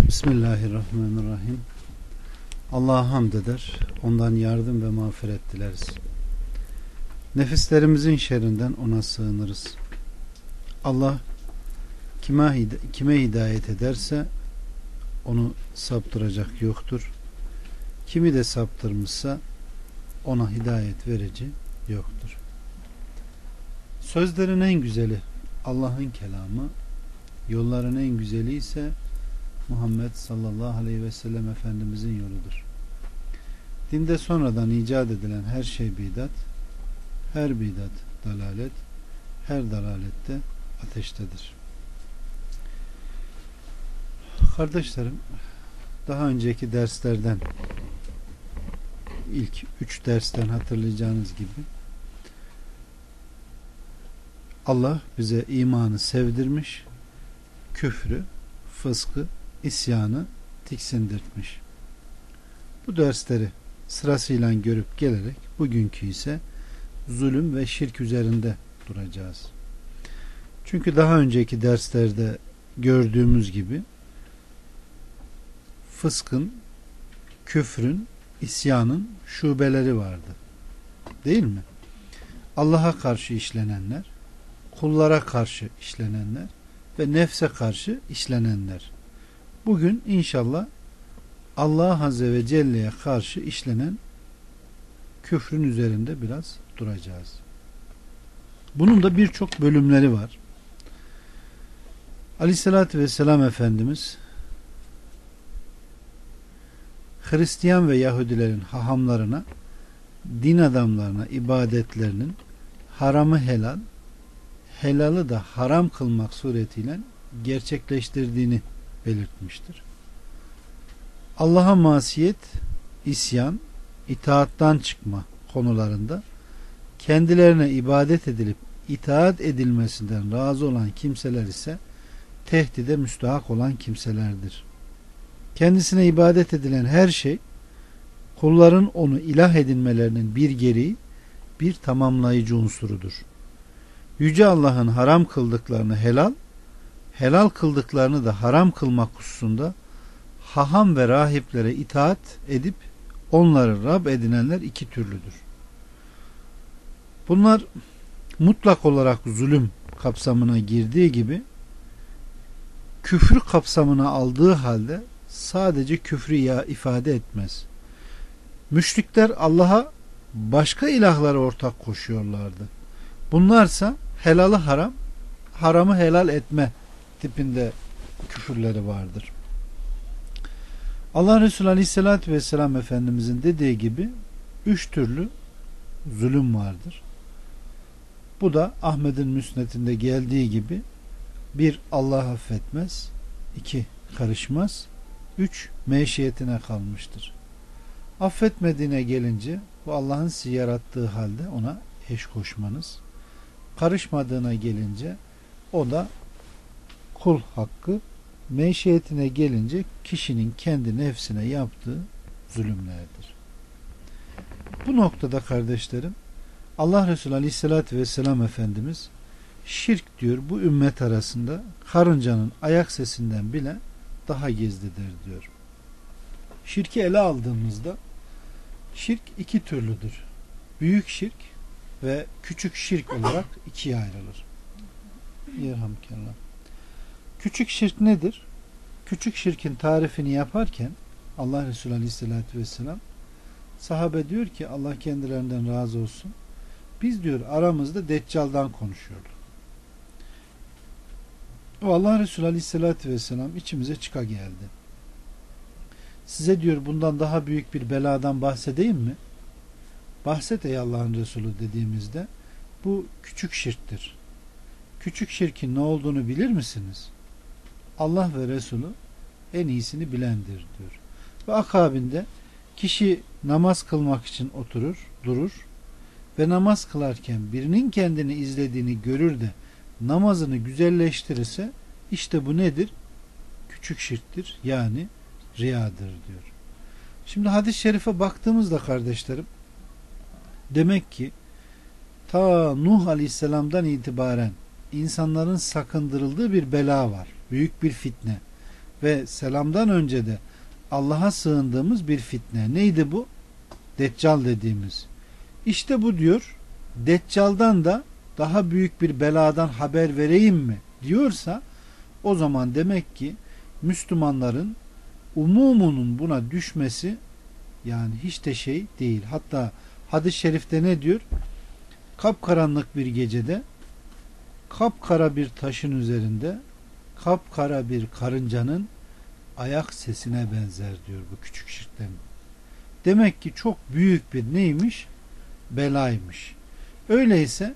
Bismillahirrahmanirrahim. Allah'a hamd eder, ondan yardım ve mağfiret dileriz. Nefislerimizin şerrinden ona sığınırız. Allah kime hidayet ederse onu saptıracak yoktur. Kimi de saptırmışsa ona hidayet verici yoktur. Sözlerin en güzeli Allah'ın kelamı, yolların en güzeli ise Muhammed sallallahu aleyhi ve sellem Efendimizin yoludur. Dinde sonradan icat edilen her şey bidat, her bidat dalalet, her dalalette ateştedir. Kardeşlerim, daha önceki derslerden, ilk 3 dersten hatırlayacağınız gibi Allah bize imanı sevdirmiş, küfrü, fıskı, isyanı tiksindirtmiş. Bu dersleri sırasıyla görüp gelerek bugünkü ise zulüm ve şirk üzerinde duracağız. Çünkü daha önceki derslerde gördüğümüz gibi fıskın, küfrün, isyanın şubeleri vardı. Değil mi? Allah'a karşı işlenenler, kullara karşı işlenenler ve nefse karşı işlenenler. Bugün inşallah Allah Azze ve Celle'ye karşı işlenen küfrün üzerinde biraz duracağız. Bunun da birçok bölümleri var. Aleyhissalatü vesselam Efendimiz Hristiyan ve Yahudilerin hahamlarına, din adamlarına ibadetlerinin haramı helal, helalı da haram kılmak suretiyle gerçekleştirdiğini belirtmiştir. Allah'a masiyet, isyan, itaattan çıkma konularında kendilerine ibadet edilip itaat edilmesinden razı olan kimseler ise tehdide müstahak olan kimselerdir. Kendisine ibadet edilen her şey kulların onu ilah edinmelerinin bir gereği, bir tamamlayıcı unsurudur. Yüce Allah'ın haram kıldıklarını helal, helal kıldıklarını da haram kılmak hususunda haham ve rahiplere itaat edip onları Rab edinenler iki türlüdür. Bunlar mutlak olarak zulüm kapsamına girdiği gibi küfrü kapsamına aldığı halde sadece küfrü ifade etmez. Müşrikler Allah'a başka ilahlara ortak koşuyorlardı. Bunlarsa helalı haram, haramı helal etme tipinde küfürleri vardır. Allah Resulü Aleyhisselatü Vesselam Efendimizin dediği gibi 3 türlü zulüm vardır. Bu da Ahmet'in müsnedinde geldiği gibi 1. Allah affetmez, 2. Karışmaz, 3. Meşiyetine kalmıştır. Affetmediğine gelince bu Allah'ın sizi yarattığı halde ona eş koşmanız. Karışmadığına gelince o da kul hakkı. Meşiyetine gelince kişinin kendi nefsine yaptığı zulümlerdir. Bu noktada kardeşlerim Allah Resulü Aleyhisselatü Vesselam Efendimiz şirk diyor bu ümmet arasında karıncanın ayak sesinden bile daha gizlidir diyor. Şirki ele aldığımızda şirk iki türlüdür. Büyük şirk ve küçük şirk olarak ikiye ayrılır. Yerhamdülillah. Küçük şirk nedir? Küçük şirkin tarifini yaparken Allah Resulü Aleyhisselatü Vesselam sahabe diyor ki Allah kendilerinden razı olsun. Biz diyor aramızda Deccal'dan konuşuyorduk. O Allah Resulü Aleyhisselatü Vesselam içimize çıka geldi. Size diyor bundan daha büyük bir beladan bahsedeyim mi? Bahset ey Allah'ın Resulü dediğimizde bu küçük şirktir. Küçük şirkin ne olduğunu bilir misiniz? Allah ve Resulü en iyisini bilendir diyor. Ve akabinde kişi namaz kılmak için durur ve namaz kılarken birinin kendini izlediğini görür de namazını güzelleştirirse işte bu nedir? Küçük şirktir. Yani riyadır diyor. Şimdi hadis-i şerife baktığımızda kardeşlerim demek ki ta Nuh Aleyhisselam'dan itibaren insanların sakındırıldığı bir bela var. Büyük bir fitne. ve selamdan önce de Allah'a sığındığımız bir fitne. Neydi bu? Deccal dediğimiz. İşte bu diyor, Deccal'dan da daha büyük bir beladan haber vereyim mi diyorsa, o zaman demek ki Müslümanların umumunun buna düşmesi yani hiç de şey değil. Hatta hadis-i şerifte ne diyor? Kapkaranlık bir gecede kapkara bir taşın üzerinde kapkara bir karıncanın ayak sesine benzer diyor bu küçük şirkten. Demek ki çok büyük bir neymiş? Belaymış. Öyleyse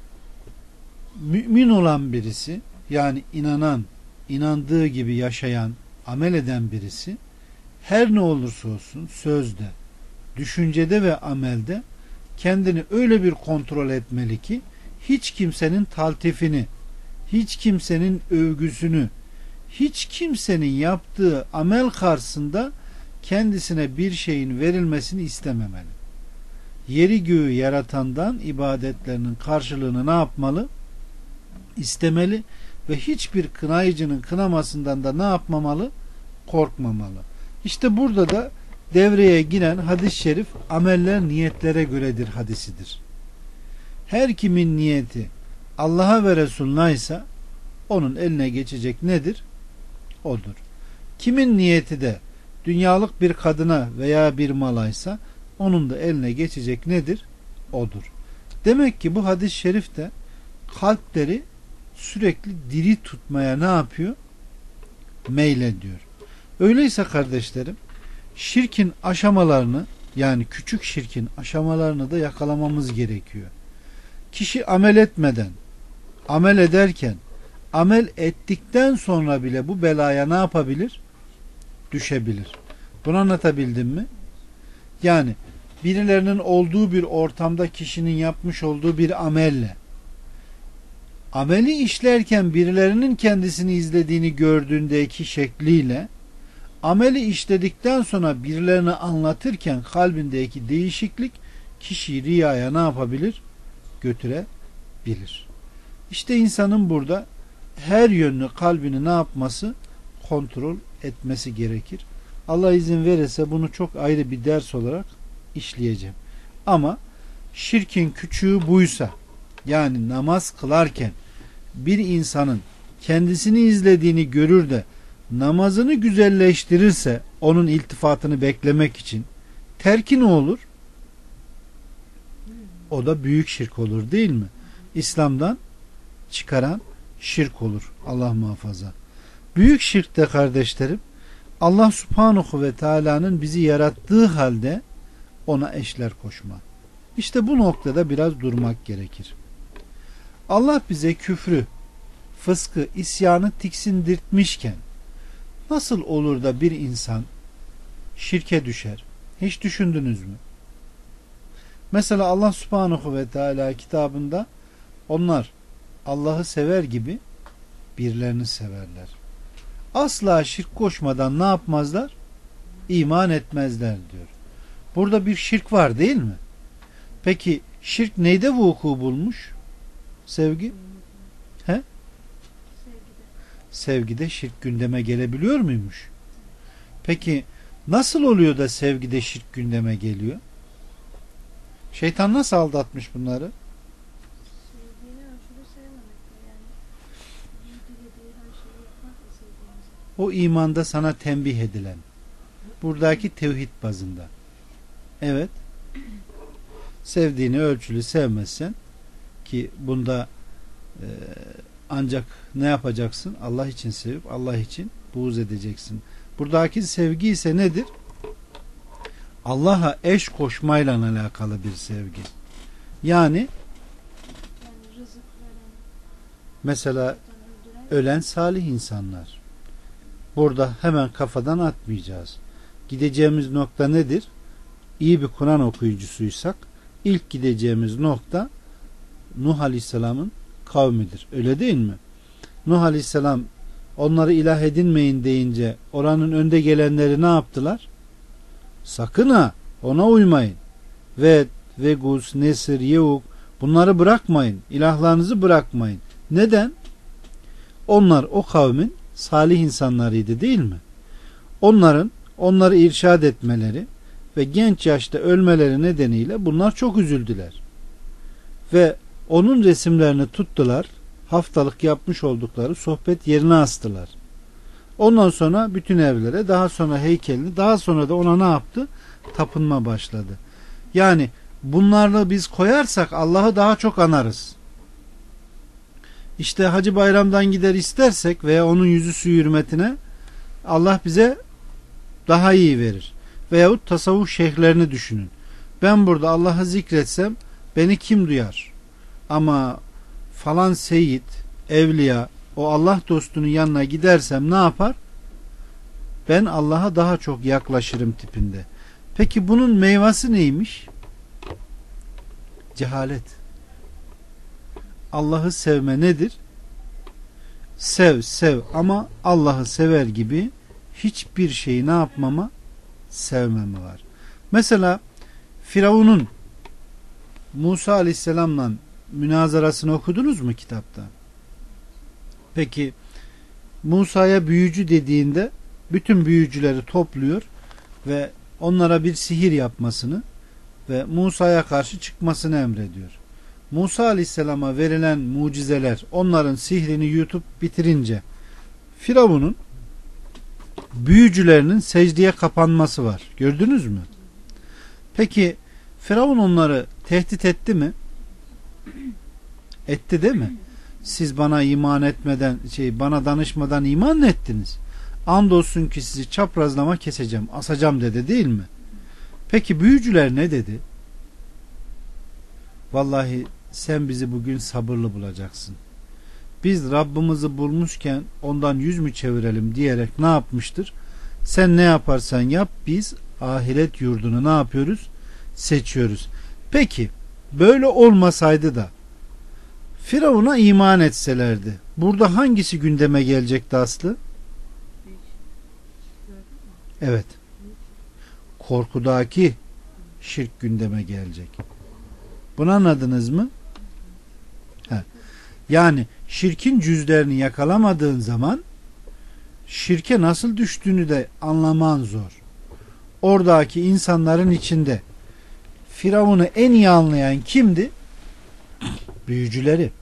mümin olan birisi, yani inanan, inandığı gibi yaşayan, amel eden birisi her ne olursa olsun sözde, düşüncede ve amelde kendini öyle bir kontrol etmeli ki hiç kimsenin taltifini, hiç kimsenin övgüsünü, hiç kimsenin yaptığı amel karşısında kendisine bir şeyin verilmesini istememeli. Yeri göğü yaratandan ibadetlerinin karşılığını ne yapmalı? İstemeli ve hiçbir kınayıcının kınamasından da ne yapmamalı? Korkmamalı. İşte burada da devreye giren hadis-i şerif ameller niyetlere göredir hadisidir. Her kimin niyeti Allah'a ve Resulüne ise onun eline geçecek nedir? Odur. Kimin niyeti de dünyalık bir kadına veya bir malaysa onun da eline geçecek nedir? Odur. Demek ki bu hadis-i şerif de kalpleri sürekli diri tutmaya ne yapıyor? Meylediyor. Öyleyse kardeşlerim, şirkin aşamalarını, yani küçük şirkin aşamalarını da yakalamamız gerekiyor. Kişi amel etmeden, amel ederken, amel ettikten sonra bile bu belaya ne yapabilir? Düşebilir. Bunu anlatabildim mi? Yani birilerinin olduğu bir ortamda kişinin yapmış olduğu bir amelle, ameli işlerken birilerinin kendisini izlediğini gördüğündeki şekliyle, ameli işledikten sonra birilerine anlatırken kalbindeki değişiklik kişiyi riyaya ne yapabilir? Götürebilir. İşte insanın burada her yönlü kalbini ne yapması? Kontrol etmesi gerekir. Allah izin verirse bunu çok ayrı bir ders olarak işleyeceğim. Ama şirkin küçüğü buysa, yani namaz kılarken bir insanın kendisini izlediğini görür de namazını güzelleştirirse onun iltifatını beklemek için terki ne olur? O da büyük şirk olur, değil mi? İslam'dan çıkaran şirk olur. Allah muhafaza. Büyük şirkte kardeşlerim, Allah Subhanahu ve Teala'nın bizi yarattığı halde ona eşler koşma. İşte bu noktada biraz durmak gerekir. Allah bize küfrü, fıskı, isyanı tiksindirtmişken nasıl olur da bir insan şirke düşer? Hiç düşündünüz mü? Mesela Allah Subhanahu ve Teala kitabında onlar Allah'ı sever gibi birilerini severler. Asla şirk koşmadan ne yapmazlar? İman etmezler diyor. Burada bir şirk var, değil mi? Peki şirk neyde vuku bulmuş? Sevgi? He? Sevgide şirk gündeme gelebiliyor muymuş? Peki nasıl oluyor da sevgide şirk gündeme geliyor? Şeytan nasıl aldatmış bunları? O imanda sana tembih edilen, buradaki tevhid bazında. Evet. Sevdiğini ölçülü sevmezsen, ki bunda ancak ne yapacaksın? Allah için sevip Allah için buğz edeceksin. Buradaki sevgi ise nedir? Allah'a eş koşmayla alakalı bir sevgi. Yani mesela ölen salih insanlar. Burada hemen kafadan atmayacağız. Gideceğimiz nokta nedir? İyi bir Kur'an okuyucusuysak ilk gideceğimiz nokta Nuh Aleyhisselam'ın kavmidir. Öyle değil mi? Nuh Aleyhisselam onları ilah edinmeyin deyince oranın önde gelenleri ne yaptılar? Sakın ha, ona uymayın. Ved, Vegus, Nesir, Yevuk, bunları bırakmayın. İlahlarınızı bırakmayın. Neden? Onlar o kavmin salih insanlarıydı değil mi? Onları irşad etmeleri ve genç yaşta ölmeleri nedeniyle bunlar çok üzüldüler. Ve onun resimlerini tuttular, haftalık yapmış oldukları sohbet yerine astılar. Ondan sonra bütün evlere, daha sonra heykelini, daha sonra da ona ne yaptı? Tapınma başladı. Yani bunlarla biz koyarsak Allah'ı daha çok anarız. İşte Hacı Bayram'dan gider istersek veya onun yüzü suyu hürmetine Allah bize daha iyi verir. Veyahut tasavvuf şeyhlerini düşünün. Ben burada Allah'ı zikretsem beni kim duyar? Ama falan seyyid, evliya, o Allah dostunun yanına gidersem ne yapar? Ben Allah'a daha çok yaklaşırım tipinde. Peki bunun meyvesi neymiş? Cehalet. Allah'ı sevme nedir? Sev ama Allah'ı sever gibi hiçbir şeyi ne yapmama? Sevmeme var. Mesela Firavun'un Musa Aleyhisselam'la münazarasını okudunuz mu kitapta? Peki Musa'ya büyücü dediğinde bütün büyücüleri topluyor ve onlara bir sihir yapmasını ve Musa'ya karşı çıkmasını emrediyor. Musa Aleyhisselam'a verilen mucizeler onların sihrini yutup bitirince Firavun'un büyücülerinin secdeye kapanması var. Gördünüz mü? Peki Firavun onları tehdit etti mi? Etti değil mi? Siz bana iman etmeden, bana danışmadan iman mı ettiniz? Andolsun ki sizi çaprazlama keseceğim, asacağım dedi değil mi? Peki büyücüler ne dedi? Vallahi sen bizi bugün sabırlı bulacaksın. Biz Rabbimizi bulmuşken ondan yüz mü çevirelim diyerek ne yapmıştır? Sen ne yaparsan yap, biz ahiret yurdunu ne yapıyoruz? Seçiyoruz. Peki böyle olmasaydı da Firavun'a iman etselerdi, burada hangisi gündeme gelecekti Aslı? Evet. Korkudaki şirk gündeme gelecek. Bunu anladınız mı? Yani şirkin cüzlerini yakalamadığın zaman şirke nasıl düştüğünü de anlaman zor. Oradaki insanların içinde Firavun'u en iyi anlayan kimdi? Büyücüleri.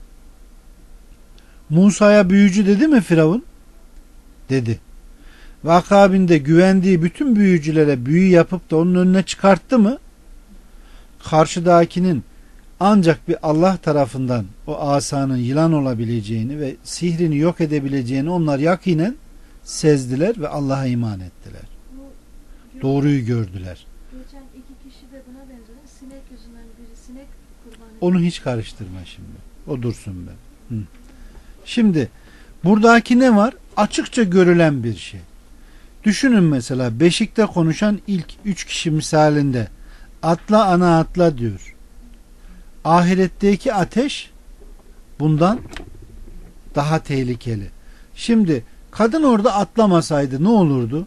Musa'ya büyücü dedi mi Firavun? Dedi. Ve akabinde güvendiği bütün büyücülere büyü yapıp da onun önüne çıkarttı mı? Karşıdakinin ancak bir Allah tarafından o asanın yılan olabileceğini ve sihrini yok edebileceğini onlar yakinen sezdiler ve Allah'a iman ettiler. Doğruyu gördüler. Geçen iki kişi de buna benzer. Sinek yüzünden biri sinek kurbanı. Onu hiç karıştırma şimdi. O dursun be. Şimdi buradaki ne var? Açıkça görülen bir şey. Düşünün mesela beşikte konuşan ilk 3 kişi misalinde atla ana atla diyor. Ahiretteki ateş bundan daha tehlikeli. Şimdi kadın orada atlamasaydı ne olurdu?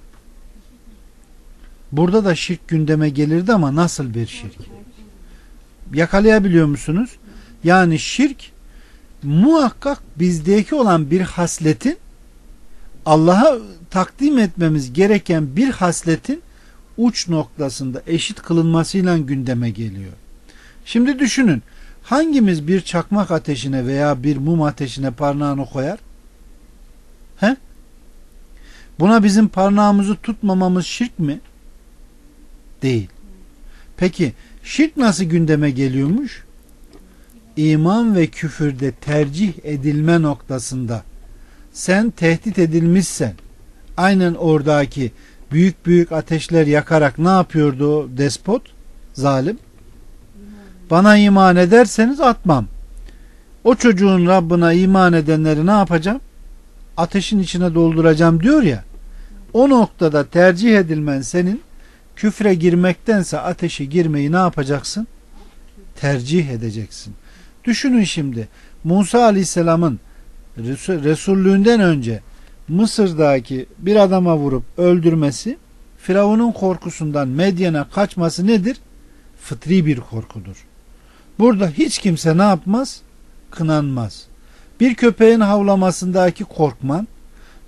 Burada da şirk gündeme gelirdi ama nasıl bir şirk? Yakalayabiliyor musunuz? Yani şirk muhakkak bizdeki olan bir hasletin Allah'a takdim etmemiz gereken bir hasletin uç noktasında eşit kılınmasıyla gündeme geliyor. Şimdi düşünün, hangimiz bir çakmak ateşine veya bir mum ateşine parmağını koyar? He? Buna bizim parmağımızı tutmamamız şirk mi? Değil. Peki şirk nasıl gündeme geliyormuş? İman ve küfürde tercih edilme noktasında sen tehdit edilmişsen, aynen oradaki büyük büyük ateşler yakarak ne yapıyordu o despot, zalim? Bana iman ederseniz atmam. O çocuğun Rabbine iman edenleri ne yapacağım? Ateşin içine dolduracağım diyor ya. O noktada tercih edilmen senin küfre girmektense ateşe girmeyi ne yapacaksın? Tercih edeceksin. Düşünün şimdi Musa Aleyhisselam'ın Resullüğünden önce Mısır'daki bir adama vurup öldürmesi, Firavun'un korkusundan Medyen'e kaçması nedir? Fıtri bir korkudur. Burada hiç kimse ne yapmaz? Kınanmaz. Bir köpeğin havlamasındaki korkman,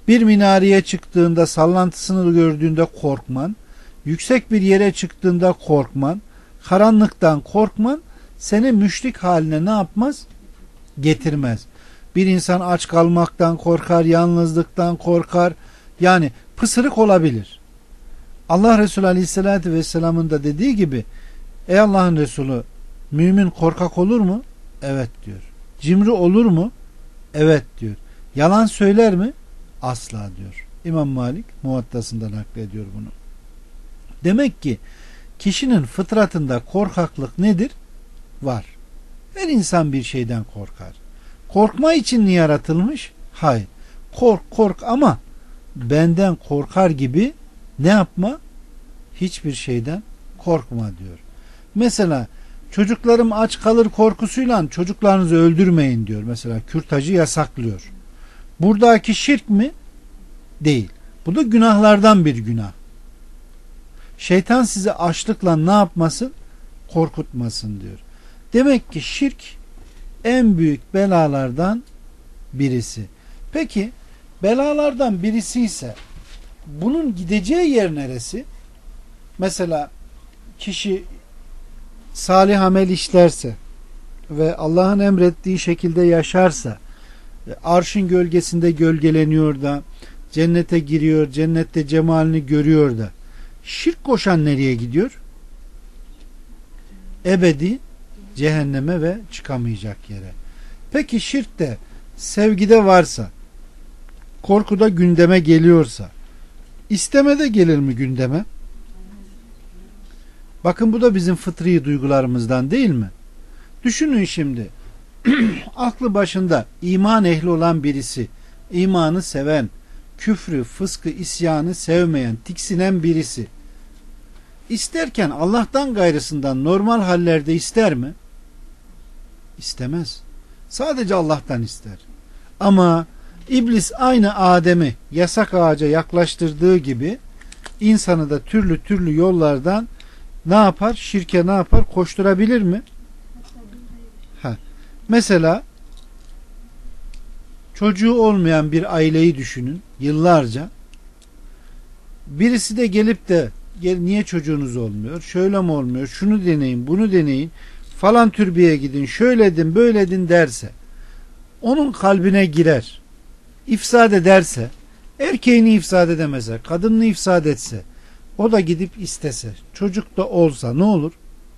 Bir minareye çıktığında, sallantısını gördüğünde korkman, yüksek bir yere çıktığında korkman, karanlıktan korkman seni müşrik haline ne yapmaz? Getirmez. Bir insan aç kalmaktan korkar, yalnızlıktan korkar. Yani pısırık olabilir. Allah Resulü Aleyhisselatü Vesselam'ın da dediği gibi, ey Allah'ın Resulü, mümin korkak olur mu? Evet diyor. Cimri olur mu? Evet diyor. Yalan söyler mi? Asla diyor. İmam Malik Muvattası'nda naklediyor bunu. Demek ki kişinin fıtratında korkaklık nedir? Var. Her insan bir şeyden korkar. Korkma için mi yaratılmış? Hayır. Kork ama benden korkar gibi ne yapma? Hiçbir şeyden korkma diyor. Mesela çocuklarım aç kalır korkusuyla çocuklarınızı öldürmeyin diyor. Mesela kürtajı yasaklıyor. Buradaki şirk mi? Değil. Bu da günahlardan bir günah. Şeytan sizi açlıkla ne yapmasın? Korkutmasın diyor. Demek ki şirk en büyük belalardan birisi. Peki belalardan birisi ise bunun gideceği yer neresi? Mesela kişi salih amel işlerse ve Allah'ın emrettiği şekilde yaşarsa, arşın gölgesinde gölgeleniyor da, cennete giriyor, cennette cemalini görüyor da, şirk koşan nereye gidiyor? Ebedi cehenneme ve çıkamayacak yere. Peki şirk de sevgide varsa, korkuda gündeme geliyorsa, istemede gelir mi gündeme? Bakın bu da bizim fıtri duygularımızdan değil mi? Düşünün şimdi, aklı başında iman ehli olan birisi, imanı seven, küfrü, fıskı, isyanı sevmeyen, tiksinen birisi, İsterken Allah'tan gayrısından normal hallerde ister mi? İstemez. Sadece Allah'tan ister. Ama İblis aynı Adem'i yasak ağaca yaklaştırdığı gibi insanı da türlü türlü yollardan ne yapar? Şirke ne yapar? Koşturabilir mi? Mesela çocuğu olmayan bir aileyi düşünün. Yıllarca birisi de gelip de niye çocuğunuz olmuyor? Şöyle mi olmuyor? Şunu deneyin, bunu deneyin. Falan türbeye gidin, şöyle edin, böyle edin derse, onun kalbine girer. İfsad ederse, erkeğini ifsad edemezse, kadınını ifsad etse, o da gidip istese, çocuk da olsa ne olur?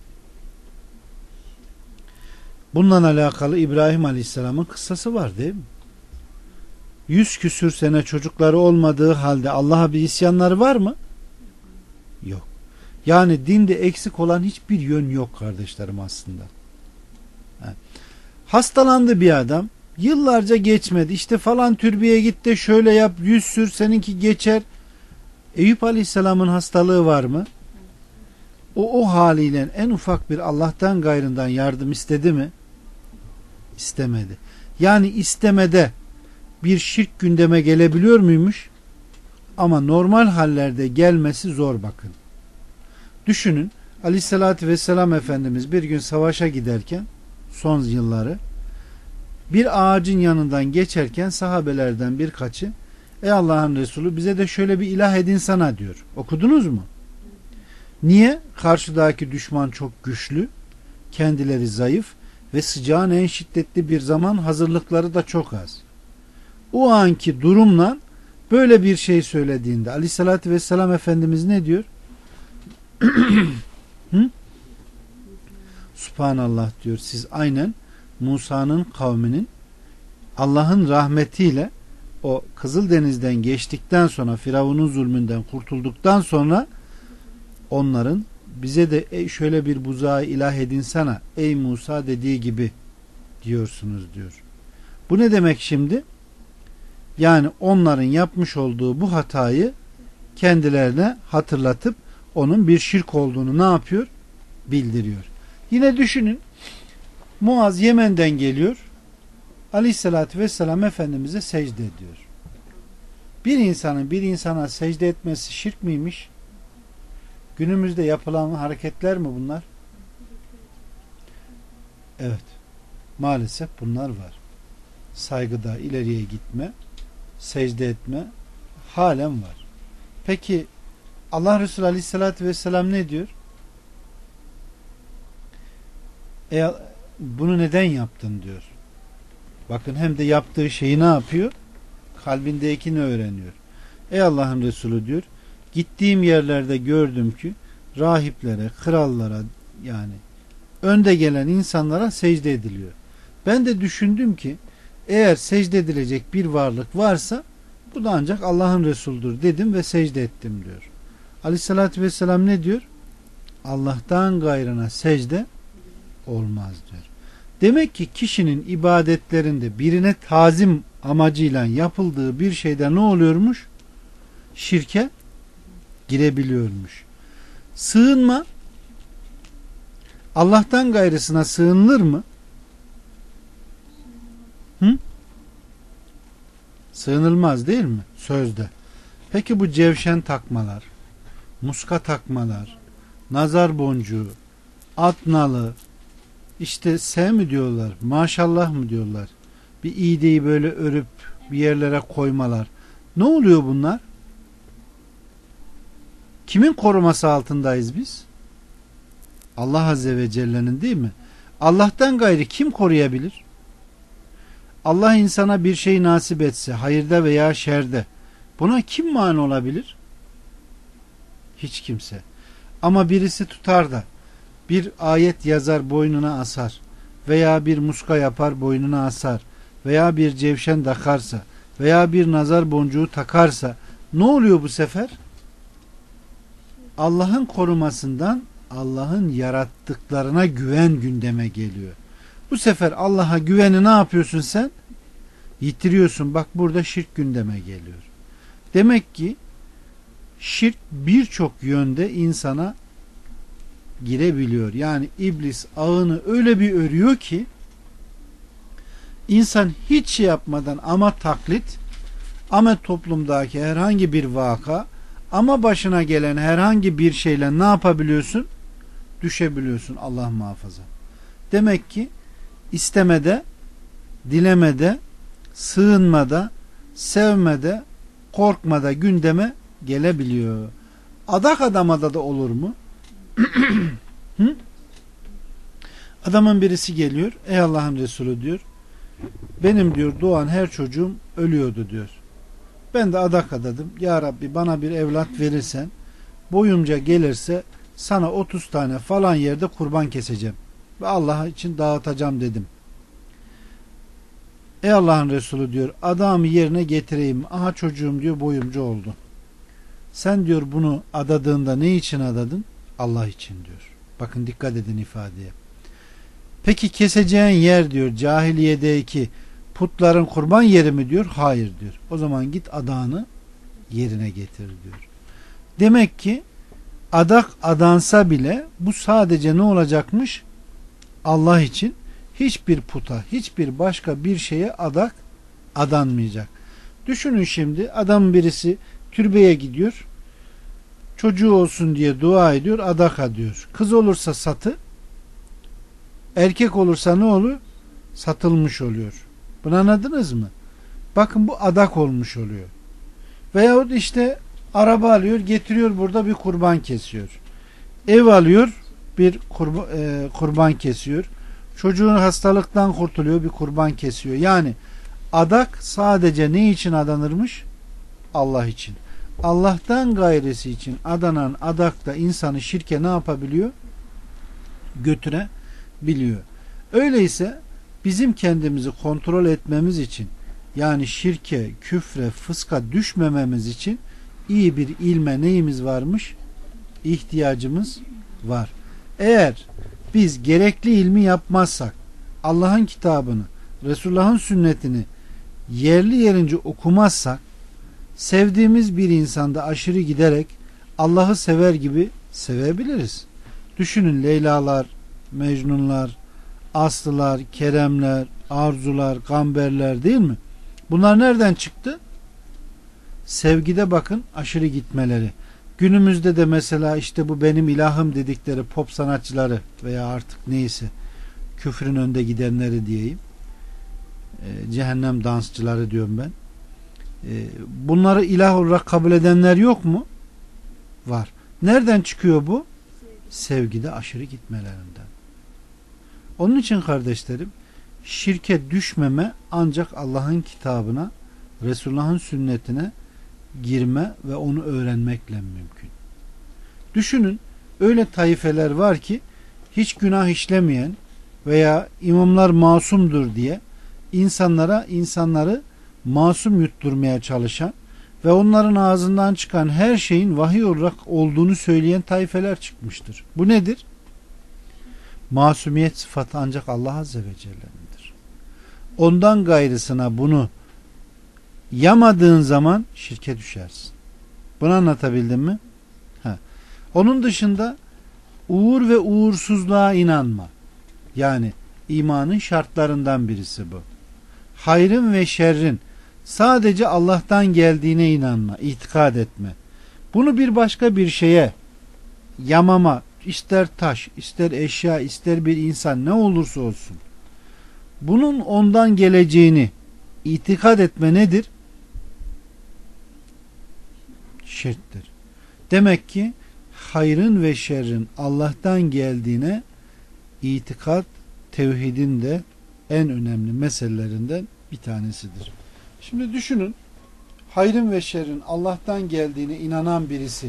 Bununla alakalı İbrahim Aleyhisselam'ın kıssası var değil mi? 100 küsür sene çocukları olmadığı halde Allah'a bir isyanları var mı? Yok. Yani dinde eksik olan hiçbir yön yok kardeşlerim aslında. Hastalandı bir adam. Yıllarca geçmedi. İşte falan türbeye git de şöyle yap, 100 sür, seninki geçer. Eyüp Aleyhisselam'ın hastalığı var mı? O haliyle en ufak bir Allah'tan gayrından yardım istedi mi? İstemedi. Yani istemede bir şirk gündeme gelebiliyor muymuş? Ama normal hallerde gelmesi zor bakın. Düşünün, Aleyhisselatü Vesselam Efendimiz bir gün savaşa giderken, son yılları, bir ağacın yanından geçerken sahabelerden birkaçı, ey Allah'ın Resulü bize de şöyle bir ilah edin sana diyor. Okudunuz mu? Niye? Karşıdaki düşman çok güçlü, kendileri zayıf ve sıcağın en şiddetli bir zaman, hazırlıkları da çok az. O anki durumla böyle bir şey söylediğinde Aleyhisselatü Vesselam Efendimiz ne diyor? Subhanallah diyor. Siz aynen Musa'nın kavminin Allah'ın rahmetiyle o Kızıldeniz'den geçtikten sonra, Firavun'un zulmünden kurtulduktan sonra onların bize de şöyle bir buzağı ilah edinsene ey Musa dediği gibi diyorsunuz diyor. Bu ne demek şimdi? Yani onların yapmış olduğu bu hatayı kendilerine hatırlatıp onun bir şirk olduğunu ne yapıyor? Bildiriyor. Yine düşünün, Muaz Yemen'den geliyor, Aleyhisselatü Vesselam Efendimiz'e secde ediyor. Bir insanın bir insana secde etmesi şirk miymiş? Günümüzde yapılan hareketler mi bunlar? Evet. Maalesef bunlar var. Saygıda ileriye gitme, secde etme halen var. Peki Allah Resulü Aleyhisselatü Vesselam ne diyor? Bunu neden yaptın diyor. Bakın hem de yaptığı şeyi ne yapıyor? Kalbindekini öğreniyor. Ey Allah'ın Resulü diyor, gittiğim yerlerde gördüm ki rahiplere, krallara, yani önde gelen insanlara secde ediliyor. Ben de düşündüm ki eğer secde edilecek bir varlık varsa bu da ancak Allah'ın Resulüdür dedim ve secde ettim diyor. Aleyhissalatü vesselam ne diyor? Allah'tan gayrına secde olmaz diyor. Demek ki kişinin ibadetlerinde birine tazim amacıyla yapıldığı bir şeyde ne oluyormuş? Şirke girebiliyormuş. Sığınma, Allah'tan gayrısına sığınılır mı? Sığınılmaz değil mi? Sözde. Peki bu cevşen takmalar, muska takmalar, nazar boncuğu, at nalı, işte S mi diyorlar, maşallah mı diyorlar, bir iğdeyi böyle örüp bir yerlere koymalar. Ne oluyor bunlar? Kimin koruması altındayız biz? Allah Azze ve Celle'nin, değil mi? Allah'tan gayrı kim koruyabilir? Allah insana bir şey nasip etse, hayırda veya şerde, buna kim mani olabilir? Hiç kimse. Ama birisi tutar da bir ayet yazar boynuna asar veya bir muska yapar boynuna asar veya bir cevşen takarsa veya bir nazar boncuğu takarsa ne oluyor bu sefer? Allah'ın korumasından Allah'ın yarattıklarına güven gündeme geliyor. Bu sefer Allah'a güveni ne yapıyorsun sen? Yitiriyorsun. Bak burada şirk gündeme geliyor. Demek ki şirk birçok yönde insana girebiliyor. Yani iblis ağını öyle bir örüyor ki insan hiç şey yapmadan ama taklit, ama toplumdaki herhangi bir vaka, ama başına gelen herhangi bir şeyle ne yapabiliyorsun? Düşebiliyorsun. Allah muhafaza. Demek ki istemede, dilemede, sığınmada, sevmede, korkmada gündeme gelebiliyor. Adak adamada da olur mu? Hı? Adamın birisi geliyor, ey Allah'ın Resulü diyor, benim diyor doğan her çocuğum ölüyordu diyor. Ben de adak adadım. Ya Rabbi bana bir evlat verirsen, boyumca gelirse sana 30 tane falan yerde kurban keseceğim ve Allah için dağıtacağım dedim. Ey Allah'ın Resulü diyor, adamı yerine getireyim. Aha çocuğum diyor boyumca oldu. Sen diyor bunu adadığında ne için adadın? Allah için diyor. Bakın dikkat edin ifadeye. Peki keseceğin yer diyor cahiliyedeki putların kurban yeri mi diyor? Hayır diyor. O zaman git adağını yerine getir diyor. Demek ki adak adansa bile bu sadece ne olacakmış? Allah için, hiçbir puta, hiçbir başka bir şeye adak adanmayacak. Düşünün şimdi, adam birisi türbeye gidiyor, çocuğu olsun diye dua ediyor, adak adıyor. Kız olursa satı, erkek olursa ne olur? Satılmış oluyor. Bunu anladınız mı? Bakın bu adak olmuş oluyor. Veyahut işte araba alıyor, getiriyor, burada bir kurban kesiyor. Ev alıyor, bir kurban kesiyor. Çocuğun hastalıktan kurtuluyor, bir kurban kesiyor. Yani adak sadece ne için adanırmış? Allah için. Allah'tan gayrisi için adanan adak da insanı şirke ne yapabiliyor? Götürebiliyor. Öyleyse bizim kendimizi kontrol etmemiz için, yani şirke, küfre, fıska düşmememiz için iyi bir ilme neyimiz varmış? İhtiyacımız var. Eğer biz gerekli ilmi yapmazsak, Allah'ın kitabını, Resulullah'ın sünnetini yerli yerince okumazsak, sevdiğimiz bir insanda aşırı giderek Allah'ı sever gibi sevebiliriz. Düşünün Leylalar, Mecnunlar, Aslılar, Keremler, Arzular, Gamberler, değil mi? Bunlar nereden çıktı? Sevgide bakın aşırı gitmeleri. Günümüzde de mesela işte bu benim ilahım dedikleri pop sanatçıları veya artık neyse küfrün önde gidenleri diyeyim, cehennem dansçıları diyorum ben. bunları ilah olarak kabul edenler yok mu? Var. Nereden çıkıyor bu? Sevgide aşırı gitmelerinden. Onun için kardeşlerim, şirke düşmeme ancak Allah'ın kitabına, Resulullah'ın sünnetine girme ve onu öğrenmekle mümkün. Düşünün, öyle taifeler var ki hiç günah işlemeyen veya imamlar masumdur diye insanları masum yutturmaya çalışan ve onların ağzından çıkan her şeyin vahiy olarak olduğunu söyleyen taifeler çıkmıştır. Bu nedir? Masumiyet sıfatı ancak Allah Azze ve Celle'nindir. Ondan gayrısına bunu yamadığın zaman şirke düşersin. Bunu anlatabildim mi? Onun dışında uğur ve uğursuzluğa inanma. Yani imanın şartlarından birisi bu. Hayrın ve şerrin sadece Allah'tan geldiğine inanma, itikad etme. Bunu bir başka bir şeye yamama, ister taş, ister eşya, ister bir insan, ne olursa olsun, bunun ondan geleceğini itikad etme nedir? Şirktir. Demek ki hayrın ve şerrin Allah'tan geldiğine itikad, tevhidin de en önemli meselelerinden bir tanesidir. Şimdi düşünün, hayrın ve şerrin Allah'tan geldiğine inanan birisi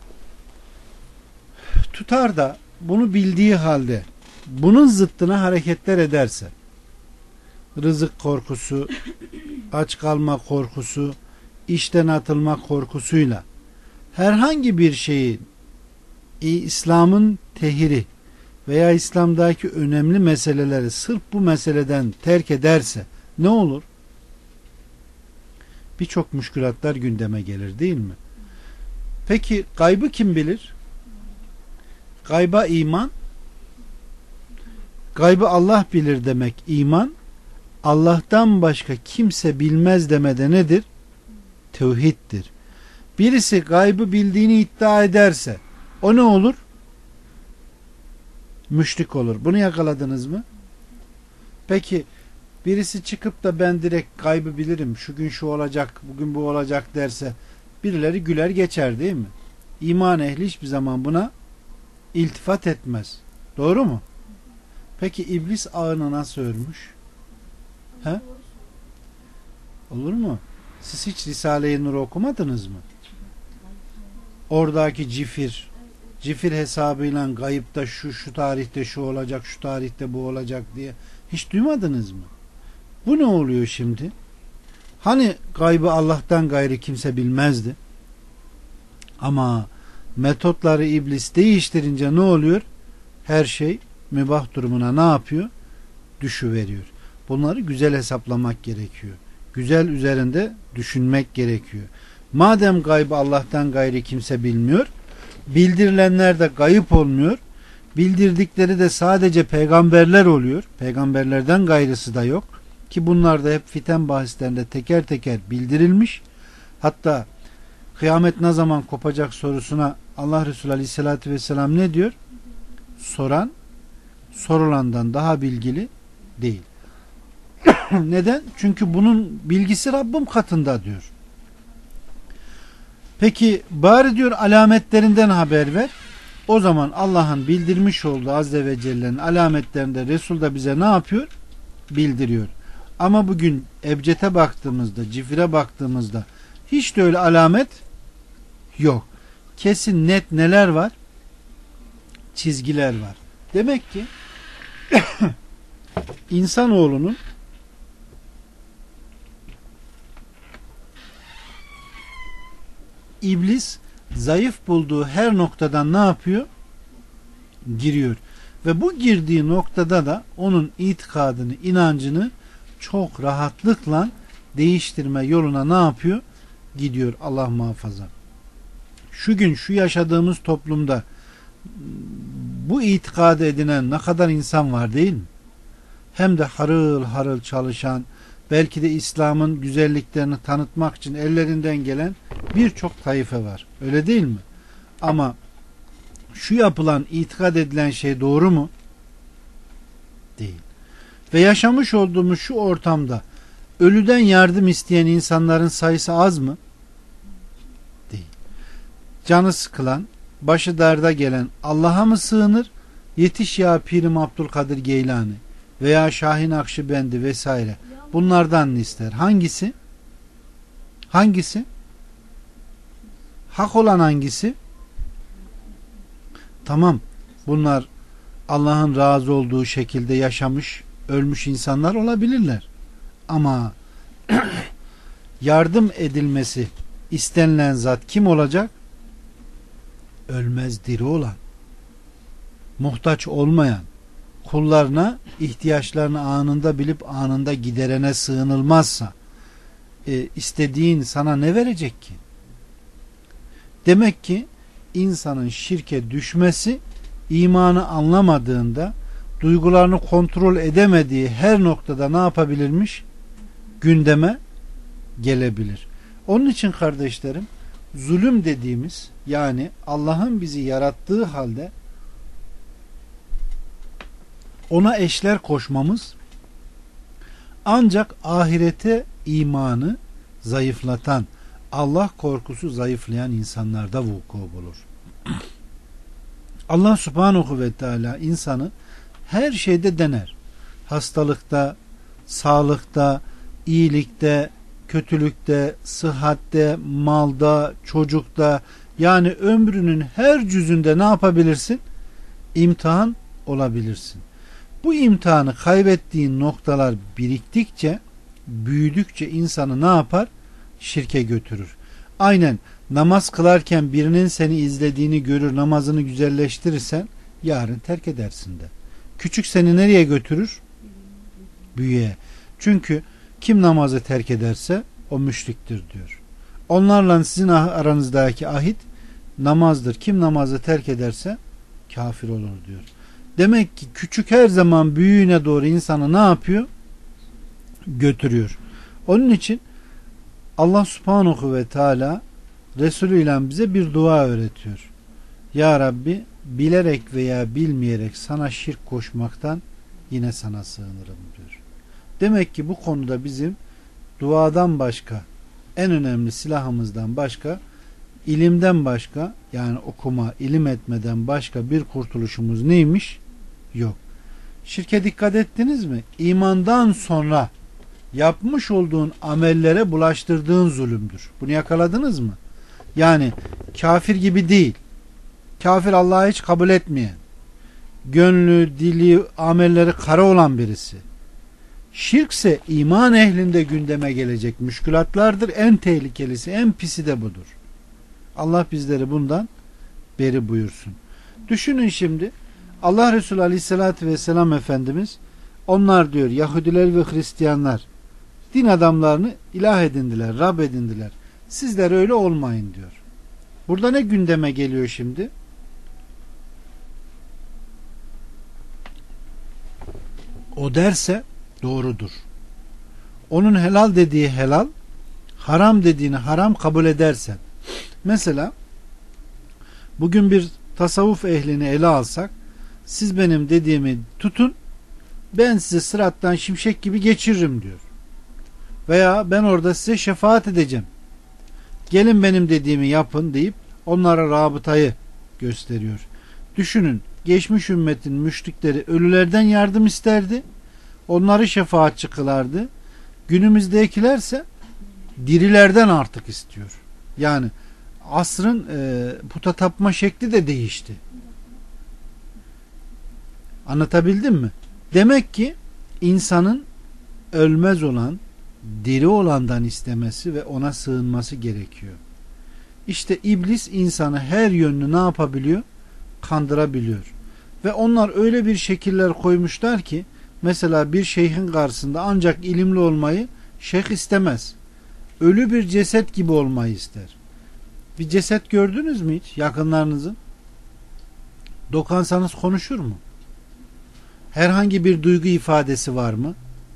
tutar da bunu bildiği halde bunun zıttına hareketler ederse, rızık korkusu, aç kalma korkusu, işten atılma korkusuyla herhangi bir şeyi İslam'ın tehiri veya İslam'daki önemli meseleleri sırf bu meseleden terk ederse ne olur? Birçok müşkülatlar gündeme gelir, değil mi? Peki gaybı kim bilir? Gayba iman, gaybı Allah bilir demek iman, Allah'tan başka kimse bilmez demede nedir? Tevhiddir. Birisi gaybı bildiğini iddia ederse o ne olur? Müşrik olur. Bunu yakaladınız mı? Peki birisi çıkıp da ben direkt gaybı bilirim, şu gün şu olacak, bugün bu olacak derse birileri güler geçer, değil mi? İman ehli hiçbir zaman buna iltifat etmez. Doğru mu? Peki iblis ağını nasıl örmüş? He? Olur mu? Siz hiç Risale-i Nur okumadınız mı? Oradaki cifir hesabıyla gayipta şu tarihte şu olacak, şu tarihte bu olacak diye hiç duymadınız mı? Bu ne oluyor şimdi? Hani gaybı Allah'tan gayrı kimse bilmezdi? Ama metotları iblis değiştirince ne oluyor? Her şey mübah durumuna ne yapıyor? Düşüveriyor. Bunları güzel hesaplamak gerekiyor. Güzel üzerinde düşünmek gerekiyor. Madem gaybı Allah'tan gayrı kimse bilmiyor, bildirilenler de gayip olmuyor, bildirdikleri de sadece peygamberler oluyor, peygamberlerden gayrısı da yok ki bunlar da hep fiten bahislerinde teker teker bildirilmiş. Hatta kıyamet ne zaman kopacak sorusuna Allah Resulü Aleyhisselatü Vesselam ne diyor? Soran sorulandan daha bilgili değil. Neden? Çünkü bunun bilgisi Rabbim katında diyor. Peki bari diyor alametlerinden haber ver. O zaman Allah'ın bildirmiş olduğu Azze ve Celle'nin alametlerinde Resul da bize ne yapıyor? Bildiriyor. Ama bugün ebcede baktığımızda, cifire baktığımızda hiç de öyle alamet yok. Kesin net neler var? Çizgiler var. Demek ki insanoğlunun İblis zayıf bulduğu her noktadan ne yapıyor? Giriyor. Ve bu girdiği noktada da onun itikadını, inancını çok rahatlıkla değiştirme yoluna ne yapıyor? Gidiyor. Allah muhafaza. Şu gün şu yaşadığımız toplumda bu itikadı edinen ne kadar insan var, değil mi? Hem de harıl harıl çalışan, belki de İslam'ın güzelliklerini tanıtmak için ellerinden gelen birçok taife var. Öyle değil mi? Ama şu yapılan, itikad edilen şey doğru mu? Değil. Ve yaşamış olduğumuz şu ortamda ölüden yardım isteyen insanların sayısı az mı? Değil. Canı sıkılan, başı darda gelen Allah'a mı sığınır? Yetiş ya Pirim Abdülkadir Geylani veya Şahin Akşibendi vesaire. Bunlardan mı ister? Hangisi? Hangisi? Hak olan hangisi? Tamam. Bunlar Allah'ın razı olduğu şekilde yaşamış, ölmüş insanlar olabilirler. Ama yardım edilmesi istenilen zat kim olacak? Ölmez, diri olan, muhtaç olmayan, kullarına ihtiyaçlarını anında bilip anında giderene sığınılmazsa istediğin sana ne verecek ki? Demek ki insanın şirke düşmesi, imanı anlamadığında, duygularını kontrol edemediği her noktada ne yapabilirmiş? Gündeme gelebilir. Onun için kardeşlerim, zulüm dediğimiz, yani Allah'ın bizi yarattığı halde ona eşler koşmamız ancak ahirete imanı zayıflatan, Allah korkusu zayıflayan insanlarda vuku bulur. Allah subhanahu ve teala insanı her şeyde dener. Hastalıkta, sağlıkta, iyilikte, kötülükte, sıhhatte, malda, çocukta, yani ömrünün her cüzünde ne yapabilirsin? İmtihan olabilirsin. Bu imtihanı kaybettiğin noktalar biriktikçe, büyüdükçe insanı ne yapar? Şirke götürür. Aynen namaz kılarken birinin seni izlediğini görür, namazını güzelleştirirsen yarın terk edersin de. Küçük seni nereye götürür? Büyüye. Çünkü kim namazı terk ederse o müşriktir diyor. Onlarla sizin aranızdaki ahit namazdır. Kim namazı terk ederse kafir olur diyor. Demek ki küçük her zaman büyüğüne doğru insanı ne yapıyor? Götürüyor. Onun için Allah subhanahu ve teala Resulü ile bize bir dua öğretiyor. Ya Rabbi, bilerek veya bilmeyerek sana şirk koşmaktan yine sana sığınırım diyor. Demek ki bu konuda bizim duadan başka, en önemli silahımızdan başka, ilimden başka, yani okuma, ilim etmeden başka bir kurtuluşumuz neymiş? Yok. Şirke dikkat ettiniz mi? İmandan sonra yapmış olduğun amellere bulaştırdığın zulümdür. Bunu yakaladınız mı? Yani kafir gibi değil. Kafir Allah'ı hiç kabul etmeyen, gönlü, dili, amelleri kara olan birisi. Şirkse iman ehlinde gündeme gelecek müşkülatlardır. En tehlikelisi, en pisi de budur. Allah bizleri bundan beri buyursun. Düşünün şimdi, Allah Resulü Aleyhisselatü Vesselam Efendimiz, onlar diyor Yahudiler ve Hristiyanlar din adamlarını ilah edindiler, Rab edindiler. Sizler öyle olmayın diyor. Burada ne gündeme geliyor şimdi? O derse doğrudur. Onun helal dediği helal, haram dediğini haram kabul edersen. Mesela bugün bir tasavvuf ehlini ele alsak, siz benim dediğimi tutun, ben size sırattan şimşek gibi geçiririm diyor. Veya ben orada size şefaat edeceğim, gelin benim dediğimi yapın deyip onlara rabıtayı gösteriyor. Düşünün, geçmiş ümmetin müşrikleri ölülerden yardım isterdi, onları şefaatçi kılardı. Günümüzdekilerse dirilerden artık istiyor. Yani asrın puta tapma şekli de değişti. Anlatabildim mi? Demek ki insanın ölmez olan, diri olandan istemesi ve ona sığınması gerekiyor. İşte iblis insanı her yönlü ne yapabiliyor? Kandırabiliyor. Ve onlar öyle bir şekiller koymuşlar ki, mesela bir şeyhin karşısında ancak ilimli olmayı şeyh istemez. Ölü bir ceset gibi olmayı ister. Bir ceset gördünüz mü hiç yakınlarınızın? Dokansanız konuşur mu? Herhangi bir duygu ifadesi var mı?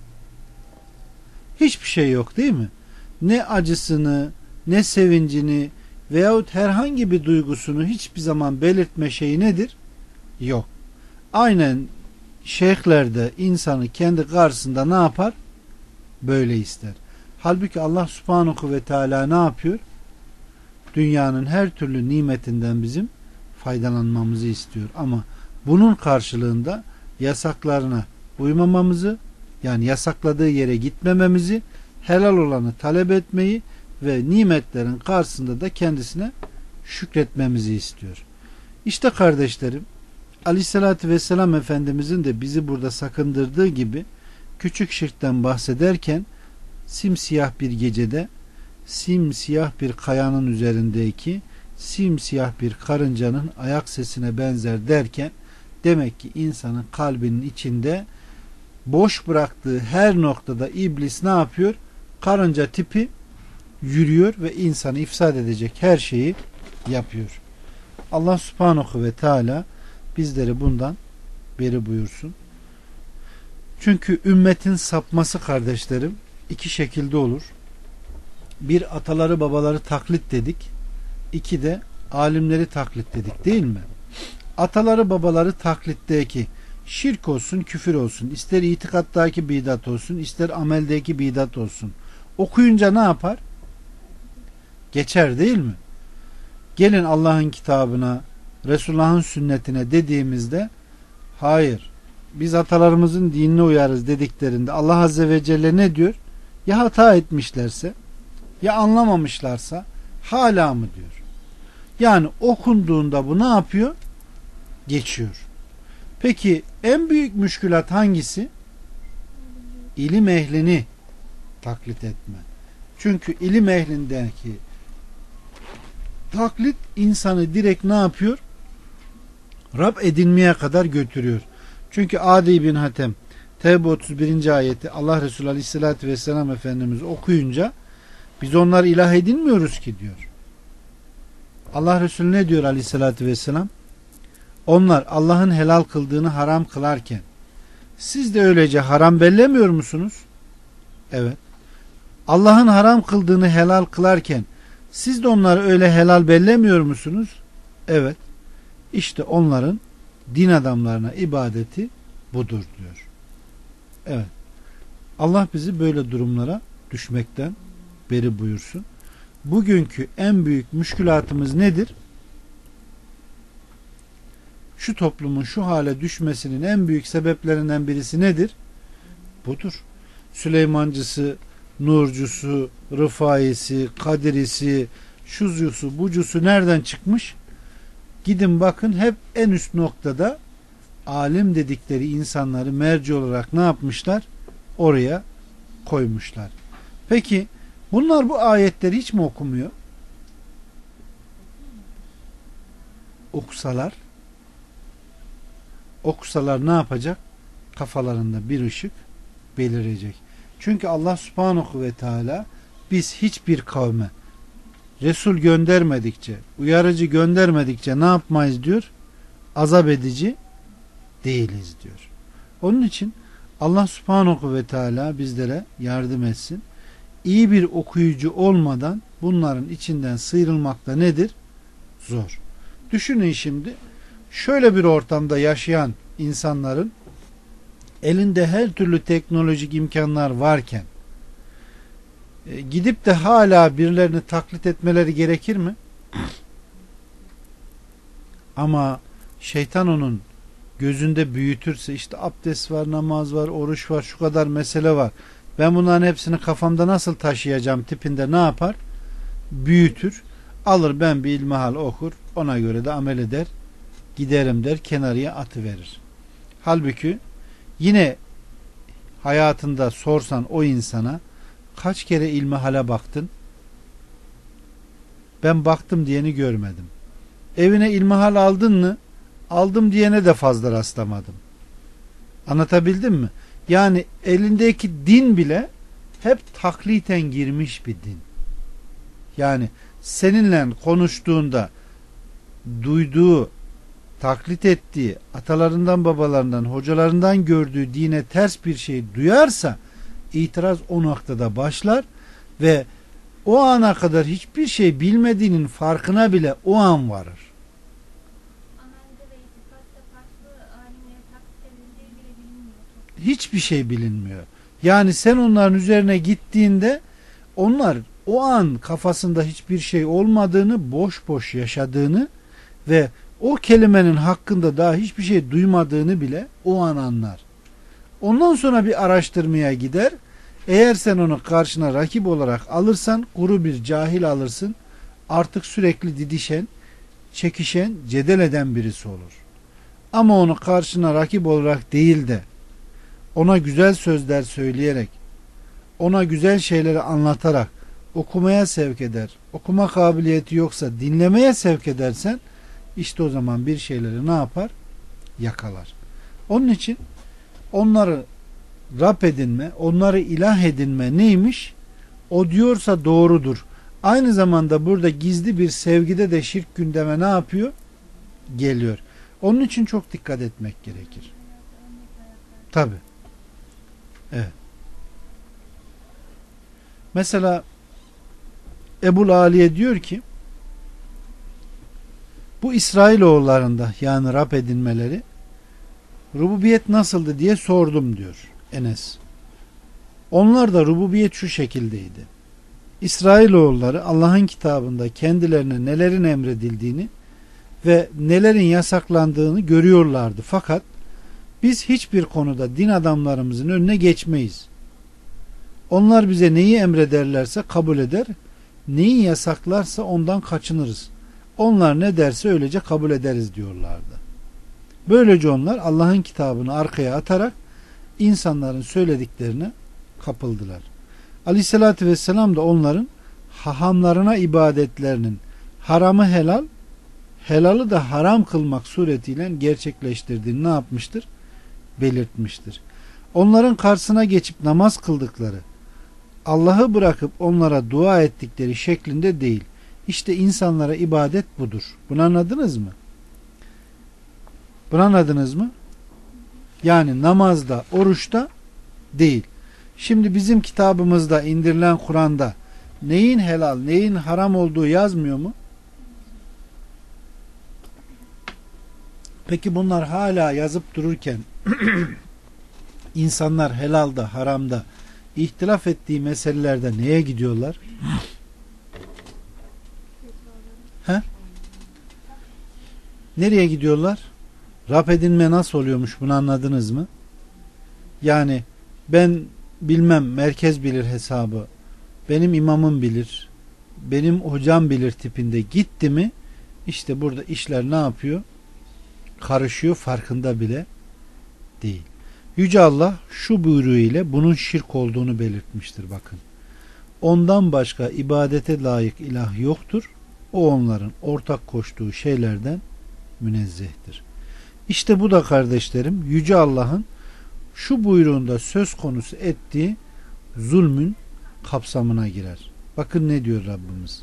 Hiçbir şey yok değil mi? Ne acısını, ne sevincini veyahut herhangi bir duygusunu hiçbir zaman belirtme şeyi nedir? Yok. Aynen şeyhler de insanı kendi karşısında ne yapar? böyle ister. Halbuki Allah subhanahu ve teala ne yapıyor? Dünyanın her türlü nimetinden bizim faydalanmamızı istiyor. Ama bunun karşılığında yasaklarına uymamamızı, yani yasakladığı yere gitmememizi, helal olanı talep etmeyi ve nimetlerin karşısında da kendisine şükretmemizi istiyor. İşte kardeşlerim, Aleyhisselatü Vesselam Efendimizin de bizi burada sakındırdığı gibi küçük şirkten bahsederken simsiyah bir gecede simsiyah bir kayanın üzerindeki simsiyah bir karıncanın ayak sesine benzer derken, demek ki insanın kalbinin içinde boş bıraktığı her noktada iblis ne yapıyor? Karınca tipi yürüyor ve insanı ifsad edecek her şeyi yapıyor. Allah subhanahu ve teala bizleri bundan beri buyursun. Çünkü ümmetin sapması kardeşlerim iki şekilde olur. Bir, ataları babaları taklit dedik. İki de alimleri taklit dedik, değil mi? Ataları babaları taklitteki şirk olsun, küfür olsun, ister itikattaki bidat olsun, ister ameldeki bidat olsun, okuyunca ne yapar? Geçer, değil mi? Gelin Allah'ın kitabına, Resulullah'ın sünnetine dediğimizde hayır, biz atalarımızın dinine uyarız dediklerinde Allah Azze ve Celle ne diyor? Ya hata etmişlerse, ya anlamamışlarsa hala mı diyor. Yani okunduğunda bu ne yapıyor? Geçiyor. Peki en büyük müşkülat hangisi? İlim ehlini taklit etme. Çünkü ilim ehlindeki taklit insanı direkt ne yapıyor? Rab edinmeye kadar götürüyor. Çünkü Adi bin Hatem Tevbe 31. ayeti Allah Resulü Aleyhisselatü Vesselam Efendimiz okuyunca biz onları ilah edinmiyoruz ki diyor. Allah Resulü ne diyor Aleyhisselatü Vesselam? Onlar Allah'ın helal kıldığını haram kılarken siz de öylece haram bellemiyor musunuz? Evet. Allah'ın haram kıldığını helal kılarken siz de onları öyle helal bellemiyor musunuz? Evet. İşte onların din adamlarına ibadeti budur diyor. Evet. Allah bizi böyle durumlara düşmekten beri buyursun. Bugünkü en büyük müşkülatımız nedir? Şu toplumun şu hale düşmesinin en büyük sebeplerinden birisi nedir? Budur. Süleymancısı, Nurcusu, Rıfaisi, Kadirisi, şuzusu, bucusu nereden çıkmış? Gidin bakın, hep en üst noktada alim dedikleri insanları merci olarak ne yapmışlar? Oraya koymuşlar. Peki bunlar bu ayetleri hiç mi okumuyor? Okusalar ne yapacak? Kafalarında bir ışık belirecek. Çünkü Allah subhanahu ve teala biz hiçbir kavme Resul göndermedikçe, uyarıcı göndermedikçe ne yapmayız diyor? Azap edici değiliz diyor. Onun için Allah subhanahu ve teala bizlere yardım etsin. İyi bir okuyucu olmadan bunların içinden sıyrılmak da nedir? Zor. Düşünün şimdi, şöyle bir ortamda yaşayan insanların elinde her türlü teknolojik imkanlar varken gidip de hala birilerini taklit etmeleri gerekir mi? Ama şeytan onun gözünde büyütürse, işte abdest var, namaz var, oruç var, şu kadar mesele var, ben bunların hepsini kafamda nasıl taşıyacağım tipinde ne yapar? Büyütür. Alır, ben bir ilmihal okur, ona göre de amel eder, giderim der, kenarıya atıverir. Halbuki yine hayatında sorsan o insana, kaç kere ilmihale baktın? Ben baktım diyeni görmedim. Evine ilmihal aldın mı? Aldım diyene de fazla rastlamadım. Anlatabildim mi? Yani elindeki din bile hep takliten girmiş bir din. Yani seninle konuştuğunda duyduğu, taklit ettiği, atalarından, babalarından, hocalarından gördüğü dine ters bir şey duyarsa itiraz o noktada başlar ve o ana kadar hiçbir şey bilmediğinin farkına bile o an varır. Hiçbir şey bilinmiyor. Yani sen onların üzerine gittiğinde onlar o an kafasında hiçbir şey olmadığını, boş boş yaşadığını ve o kelimenin hakkında daha hiçbir şey duymadığını bile o an anlar. Ondan sonra bir araştırmaya gider. Eğer sen onu karşına rakip olarak alırsan kuru bir cahil alırsın. Artık sürekli didişen, çekişen, cedel eden birisi olur. Ama onu karşına rakip olarak değil de ona güzel sözler söyleyerek, ona güzel şeyleri anlatarak okumaya sevk eder. Okuma kabiliyeti yoksa dinlemeye sevk edersen işte o zaman bir şeyleri ne yapar? Yakalar. Onun için onları Rab edinme, onları ilah edinme neymiş? O diyorsa doğrudur. Aynı zamanda burada gizli bir sevgide de şirk gündeme ne yapıyor? Geliyor. Onun için çok dikkat etmek gerekir. Tabi. Evet. Mesela Ebul Aliye diyor ki bu İsrailoğullarında yani Rab edinmeleri rububiyet nasıldı diye sordum diyor Enes. Onlar da rububiyet şu şekildeydi. İsrailoğulları Allah'ın kitabında kendilerine nelerin emredildiğini ve nelerin yasaklandığını görüyorlardı. Fakat biz hiçbir konuda din adamlarımızın önüne geçmeyiz. Onlar bize neyi emrederlerse kabul eder, neyi yasaklarsa ondan kaçınırız. Onlar ne derse öylece kabul ederiz diyorlardı. Böylece onlar Allah'ın kitabını arkaya atarak insanların söylediklerine kapıldılar. Aleyhissalatü vesselam da onların hahamlarına ibadetlerinin haramı helal, helalı da haram kılmak suretiyle gerçekleştirdiğini ne yapmıştır? Belirtmiştir. Onların karşısına geçip namaz kıldıkları, Allah'ı bırakıp onlara dua ettikleri şeklinde değil. İşte insanlara ibadet budur. Bunu anladınız mı? Bunu anladınız mı? Yani namazda, oruçta değil. Şimdi bizim kitabımızda indirilen Kur'an'da neyin helal, neyin haram olduğu yazmıyor mu? Peki bunlar hala yazıp dururken insanlar helalda, haramda ihtilaf ettiği meselelerde neye gidiyorlar? He? Nereye gidiyorlar? Rab edinme nasıl oluyormuş, bunu anladınız mı? Yani ben bilmem, merkez bilir hesabı, benim imamım bilir, benim hocam bilir tipinde gitti mi işte burada işler ne yapıyor? Karışıyor, farkında bile değil. Yüce Allah şu buyruğu ile bunun şirk olduğunu belirtmiştir, bakın. Ondan başka ibadete layık ilah yoktur. O onların ortak koştuğu şeylerden münezzehtir. İşte bu da kardeşlerim Yüce Allah'ın şu buyruğunda söz konusu ettiği zulmün kapsamına girer. Bakın ne diyor Rabbimiz.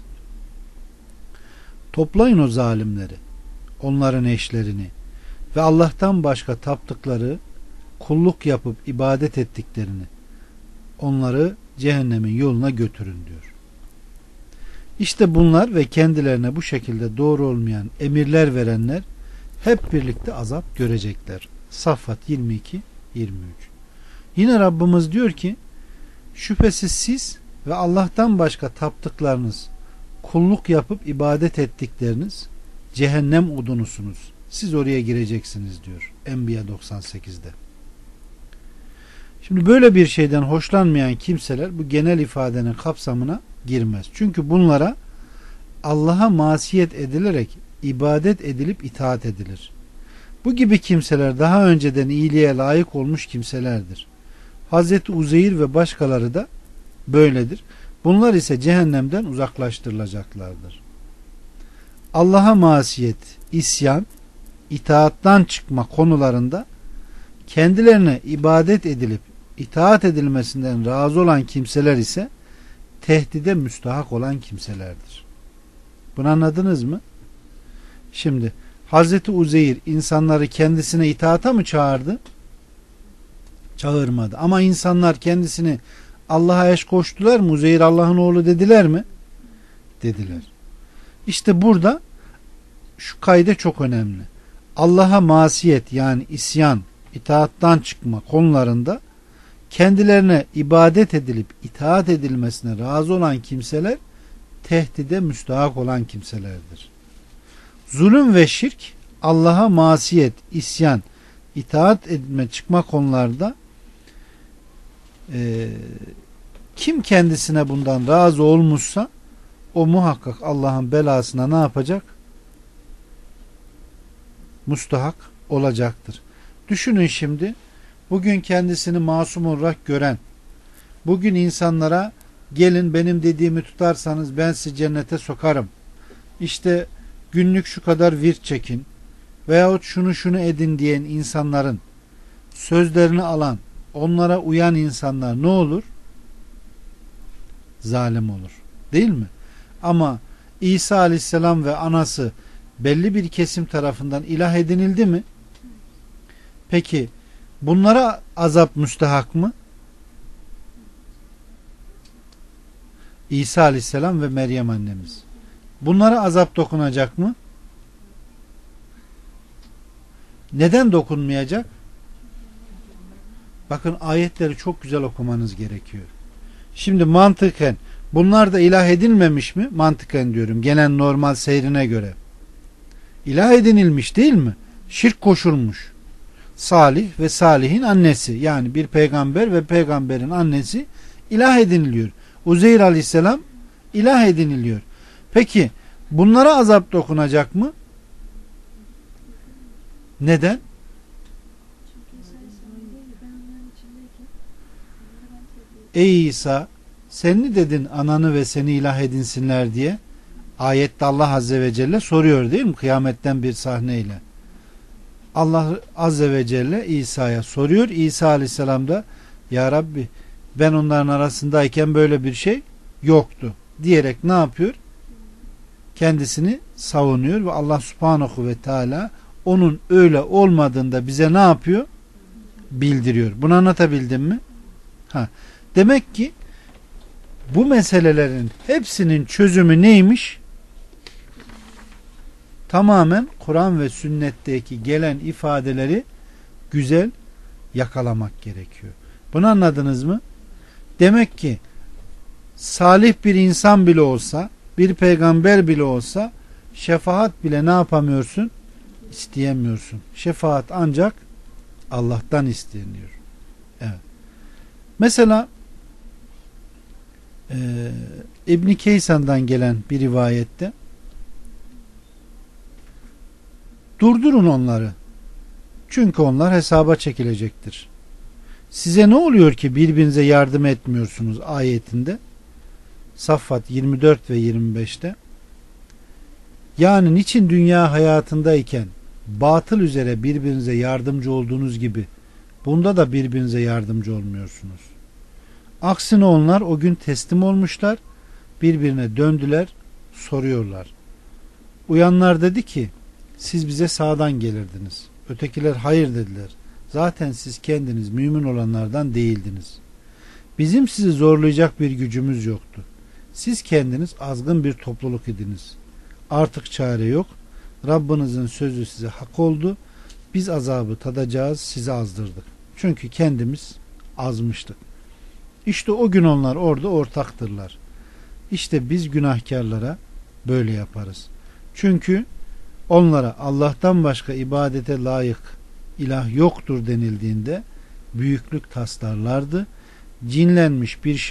Toplayın o zalimleri, onların eşlerini ve Allah'tan başka taptıkları, kulluk yapıp ibadet ettiklerini, onları cehennemin yoluna götürün diyor. İşte bunlar ve kendilerine bu şekilde doğru olmayan emirler verenler hep birlikte azap görecekler. Saffat 22-23. Yine Rabbimiz diyor ki şüphesiz siz ve Allah'tan başka taptıklarınız, kulluk yapıp ibadet ettikleriniz cehennem odunusunuz. Siz oraya gireceksiniz diyor Enbiya 98'de. Şimdi böyle bir şeyden hoşlanmayan kimseler bu genel ifadenin kapsamına girmez. Çünkü bunlara Allah'a masiyet edilerek ibadet edilip itaat edilir. Bu gibi kimseler daha önceden iyiliğe layık olmuş kimselerdir. Hazreti Uzeyr ve başkaları da böyledir. Bunlar ise cehennemden uzaklaştırılacaklardır. Allah'a masiyet, isyan, itaattan çıkma konularında kendilerine ibadet edilip itaat edilmesinden razı olan kimseler ise tehdide müstahak olan kimselerdir. Bunu anladınız mı? Şimdi Hazreti Uzeyr insanları kendisine itaata mı çağırdı? Çağırmadı. Ama insanlar kendisini Allah'a eş koştular mı? Uzeyr Allah'ın oğlu dediler mi? Dediler. İşte burada şu kaide çok önemli. Allah'a masiyet yani isyan, itaattan çıkma konularında kendilerine ibadet edilip itaat edilmesine razı olan kimseler tehdide müstahak olan kimselerdir. Zulüm ve şirk, Allah'a masiyet, isyan, itaat etme, çıkma konularda kim kendisine bundan razı olmuşsa o muhakkak Allah'ın belasına ne yapacak? Mustahak olacaktır. Düşünün şimdi, bugün kendisini masum olarak gören, bugün insanlara gelin benim dediğimi tutarsanız ben sizi cennete sokarım, İşte günlük şu kadar virt çekin veyahut şunu edin diyen insanların sözlerini alan, onlara uyan insanlar ne olur? Zalim olur. Değil mi? Ama İsa Aleyhisselam ve anası belli bir kesim tarafından ilah edinildi mi? Peki bunlara azap müstahak mı? İsa Aleyhisselam ve Meryem annemiz. Bunlara azap dokunacak mı? Neden dokunmayacak? Bakın ayetleri çok güzel okumanız gerekiyor. Şimdi mantıken bunlar da ilah edilmemiş mi? Mantıken diyorum. Gelen normal seyrine göre. İlah edinilmiş değil mi? Şirk koşulmuş. Salih ve Salih'in annesi, yani bir peygamber ve peygamberin annesi ilah ediniliyor. Uzeyr Aleyhisselam ilah ediniliyor. Peki bunlara azap dokunacak mı? Neden? Ey İsa, sen mi dedin ananı ve seni ilah edinsinler diye? Ayette Allah Azze ve Celle soruyor değil mi? Kıyametten bir sahneyle. Allah Azze ve Celle İsa'ya soruyor. İsa Aleyhisselam da ya Rabbi ben onların arasındayken böyle bir şey yoktu diyerek ne yapıyor? Kendisini savunuyor ve Allah Subhanahu ve Teala onun öyle olmadığında bize ne yapıyor? Bildiriyor. Bunu anlatabildim mi? Demek ki bu meselelerin hepsinin çözümü neymiş? Tamamen Kur'an ve sünnetteki gelen ifadeleri güzel yakalamak gerekiyor. Bunu anladınız mı? Demek ki salih bir insan bile olsa, bir peygamber bile olsa şefaat bile ne yapamıyorsun? İsteyemiyorsun. Şefaat ancak Allah'tan isteniyor. Evet. Mesela İbn Keysan'dan gelen bir rivayette durdurun onları. Çünkü onlar hesaba çekilecektir. Size ne oluyor ki birbirinize yardım etmiyorsunuz ayetinde? Saffat 24 ve 25'te. Yani niçin dünya hayatındayken batıl üzere birbirinize yardımcı olduğunuz gibi bunda da birbirinize yardımcı olmuyorsunuz? Aksine onlar o gün teslim olmuşlar, birbirine döndüler, soruyorlar. Uyanlar dedi ki, siz bize sağdan gelirdiniz. Ötekiler hayır dediler. Zaten siz kendiniz mümin olanlardan değildiniz. Bizim sizi zorlayacak bir gücümüz yoktu. Siz kendiniz azgın bir topluluk idiniz. Artık çare yok. Rabbinizin sözü size hak oldu. Biz azabı tadacağız, sizi azdırdık. Çünkü kendimiz azmıştık. İşte o gün onlar orada ortaktırlar. İşte biz günahkarlara böyle yaparız. Çünkü onlara Allah'tan başka ibadete layık ilah yoktur denildiğinde büyüklük taslarlardı. Cinlenmiş bir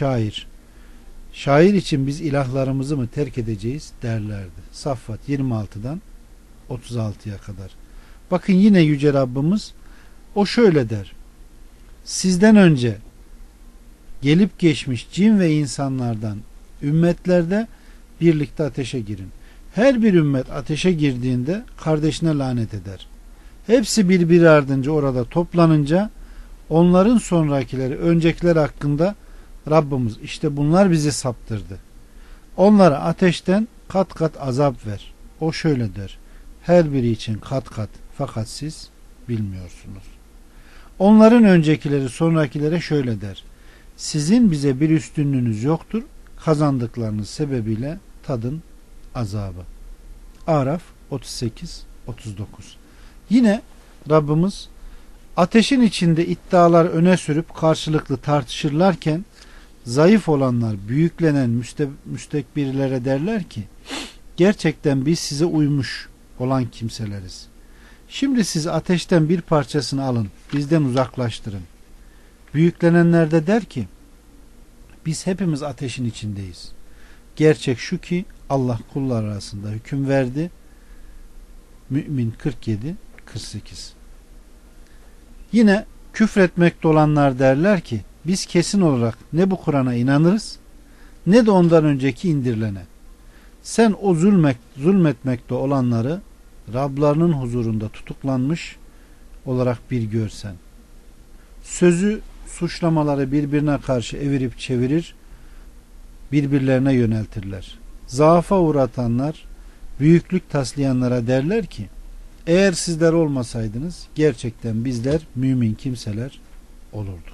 şair için biz ilahlarımızı mı terk edeceğiz derlerdi. Saffat 26'dan 36'ya kadar. Bakın yine Yüce Rabbimiz o şöyle der. Sizden önce gelip geçmiş cin ve insanlardan ümmetlerde birlikte ateşe girin. Her bir ümmet ateşe girdiğinde kardeşine lanet eder. Hepsi birbiri ardınca orada toplanınca onların sonrakileri öncekiler hakkında Rabbimiz işte bunlar bizi saptırdı. Onlara ateşten kat kat azap ver. O şöyle der. Her biri için kat kat fakat siz bilmiyorsunuz. Onların öncekileri sonrakilere şöyle der. Sizin bize bir üstünlüğünüz yoktur. Kazandıklarınız sebebiyle tadın azabı. Araf 38-39. Yine Rabbimiz Ateşin içinde iddialar öne sürüp karşılıklı tartışırlarken zayıf olanlar büyüklenen müstekbirlere derler ki gerçekten biz size uymuş olan kimseleriz. Şimdi siz ateşten bir parçasını alın, bizden uzaklaştırın. Büyüklenenler de der ki biz hepimiz ateşin içindeyiz. Gerçek şu ki Allah kullar arasında hüküm verdi. Mü'min 47-48. Yine küfretmekte olanlar derler ki biz kesin olarak ne bu Kur'an'a inanırız ne de ondan önceki indirilene. Sen o zulmetmekte olanları Rablarının huzurunda tutuklanmış olarak bir görsen. Sözü, suçlamaları birbirine karşı evirip çevirir, birbirlerine yöneltirler. Zaafa uğratanlar, büyüklük taslayanlara derler ki eğer sizler olmasaydınız gerçekten bizler mümin kimseler olurduk.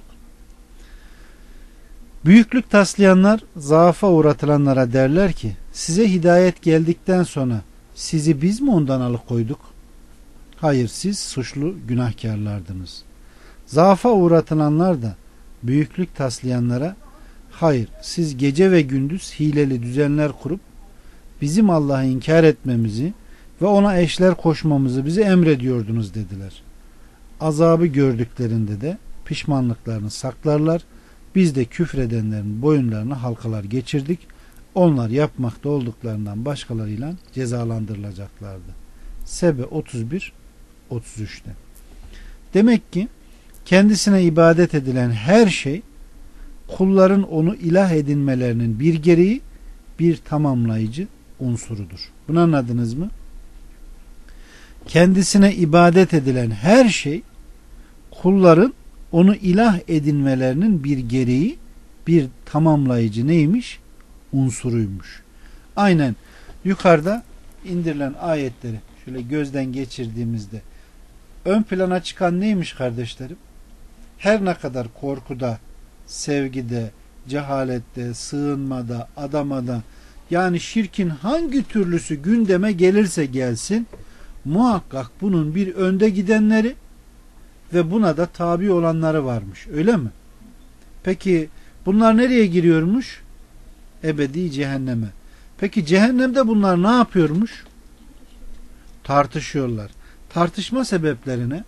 Büyüklük taslayanlar zaafa uğratılanlara derler ki size hidayet geldikten sonra sizi biz mi ondan alıkoyduk? Hayır, siz suçlu günahkarlardınız. Zaafa uğratılanlar da büyüklük taslayanlara hayır, siz gece ve gündüz hileli düzenler kurup bizim Allah'ı inkar etmemizi ve ona eşler koşmamızı bize emrediyordunuz dediler. Azabı gördüklerinde de pişmanlıklarını saklarlar. Biz de küfredenlerin boyunlarına halkalar geçirdik. Onlar yapmakta olduklarından başkalarıyla cezalandırılacaklardı. Sebe 31-33'te. Demek ki kendisine ibadet edilen her şey kulların onu ilah edinmelerinin bir gereği, bir tamamlayıcı unsurudur. Bunu anladınız mı? Kendisine ibadet edilen her şey kulların onu ilah edinmelerinin bir gereği, bir tamamlayıcı neymiş? Unsuruymuş. Aynen yukarıda indirilen ayetleri şöyle gözden geçirdiğimizde ön plana çıkan neymiş kardeşlerim? Her ne kadar korkuda, sevgide, cehalette, sığınmada, adamada, yani şirkin hangi türlüsü gündeme gelirse gelsin muhakkak bunun bir önde gidenleri ve buna da tabi olanları varmış. Öyle mi? Peki bunlar nereye giriyormuş? Ebedi cehenneme. Peki cehennemde bunlar ne yapıyormuş? Tartışıyorlar. Tartışma sebeplerine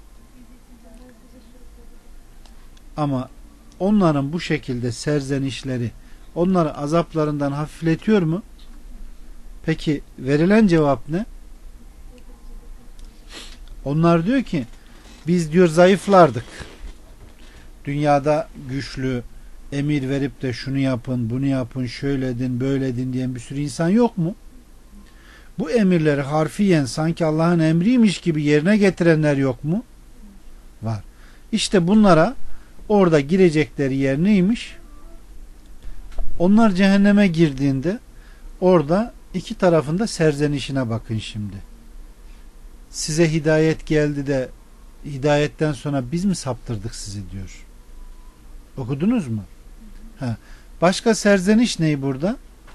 ama onların bu şekilde serzenişleri onları azaplarından hafifletiyor mu? Peki verilen cevap ne? Onlar diyor ki biz diyor zayıflardık. Dünyada güçlü emir verip de şunu yapın, bunu yapın, şöyle edin, böyle edin diyen bir sürü insan yok mu? Bu emirleri harfiyen sanki Allah'ın emriymiş gibi yerine getirenler yok mu? Var. İşte bunlara orada girecekleri yer neymiş? Onlar cehenneme girdiğinde orada iki tarafında serzenişine bakın şimdi. Size hidayet geldi de hidayetten sonra biz mi saptırdık sizi diyor. Okudunuz mu? Başka serzeniş ney burada?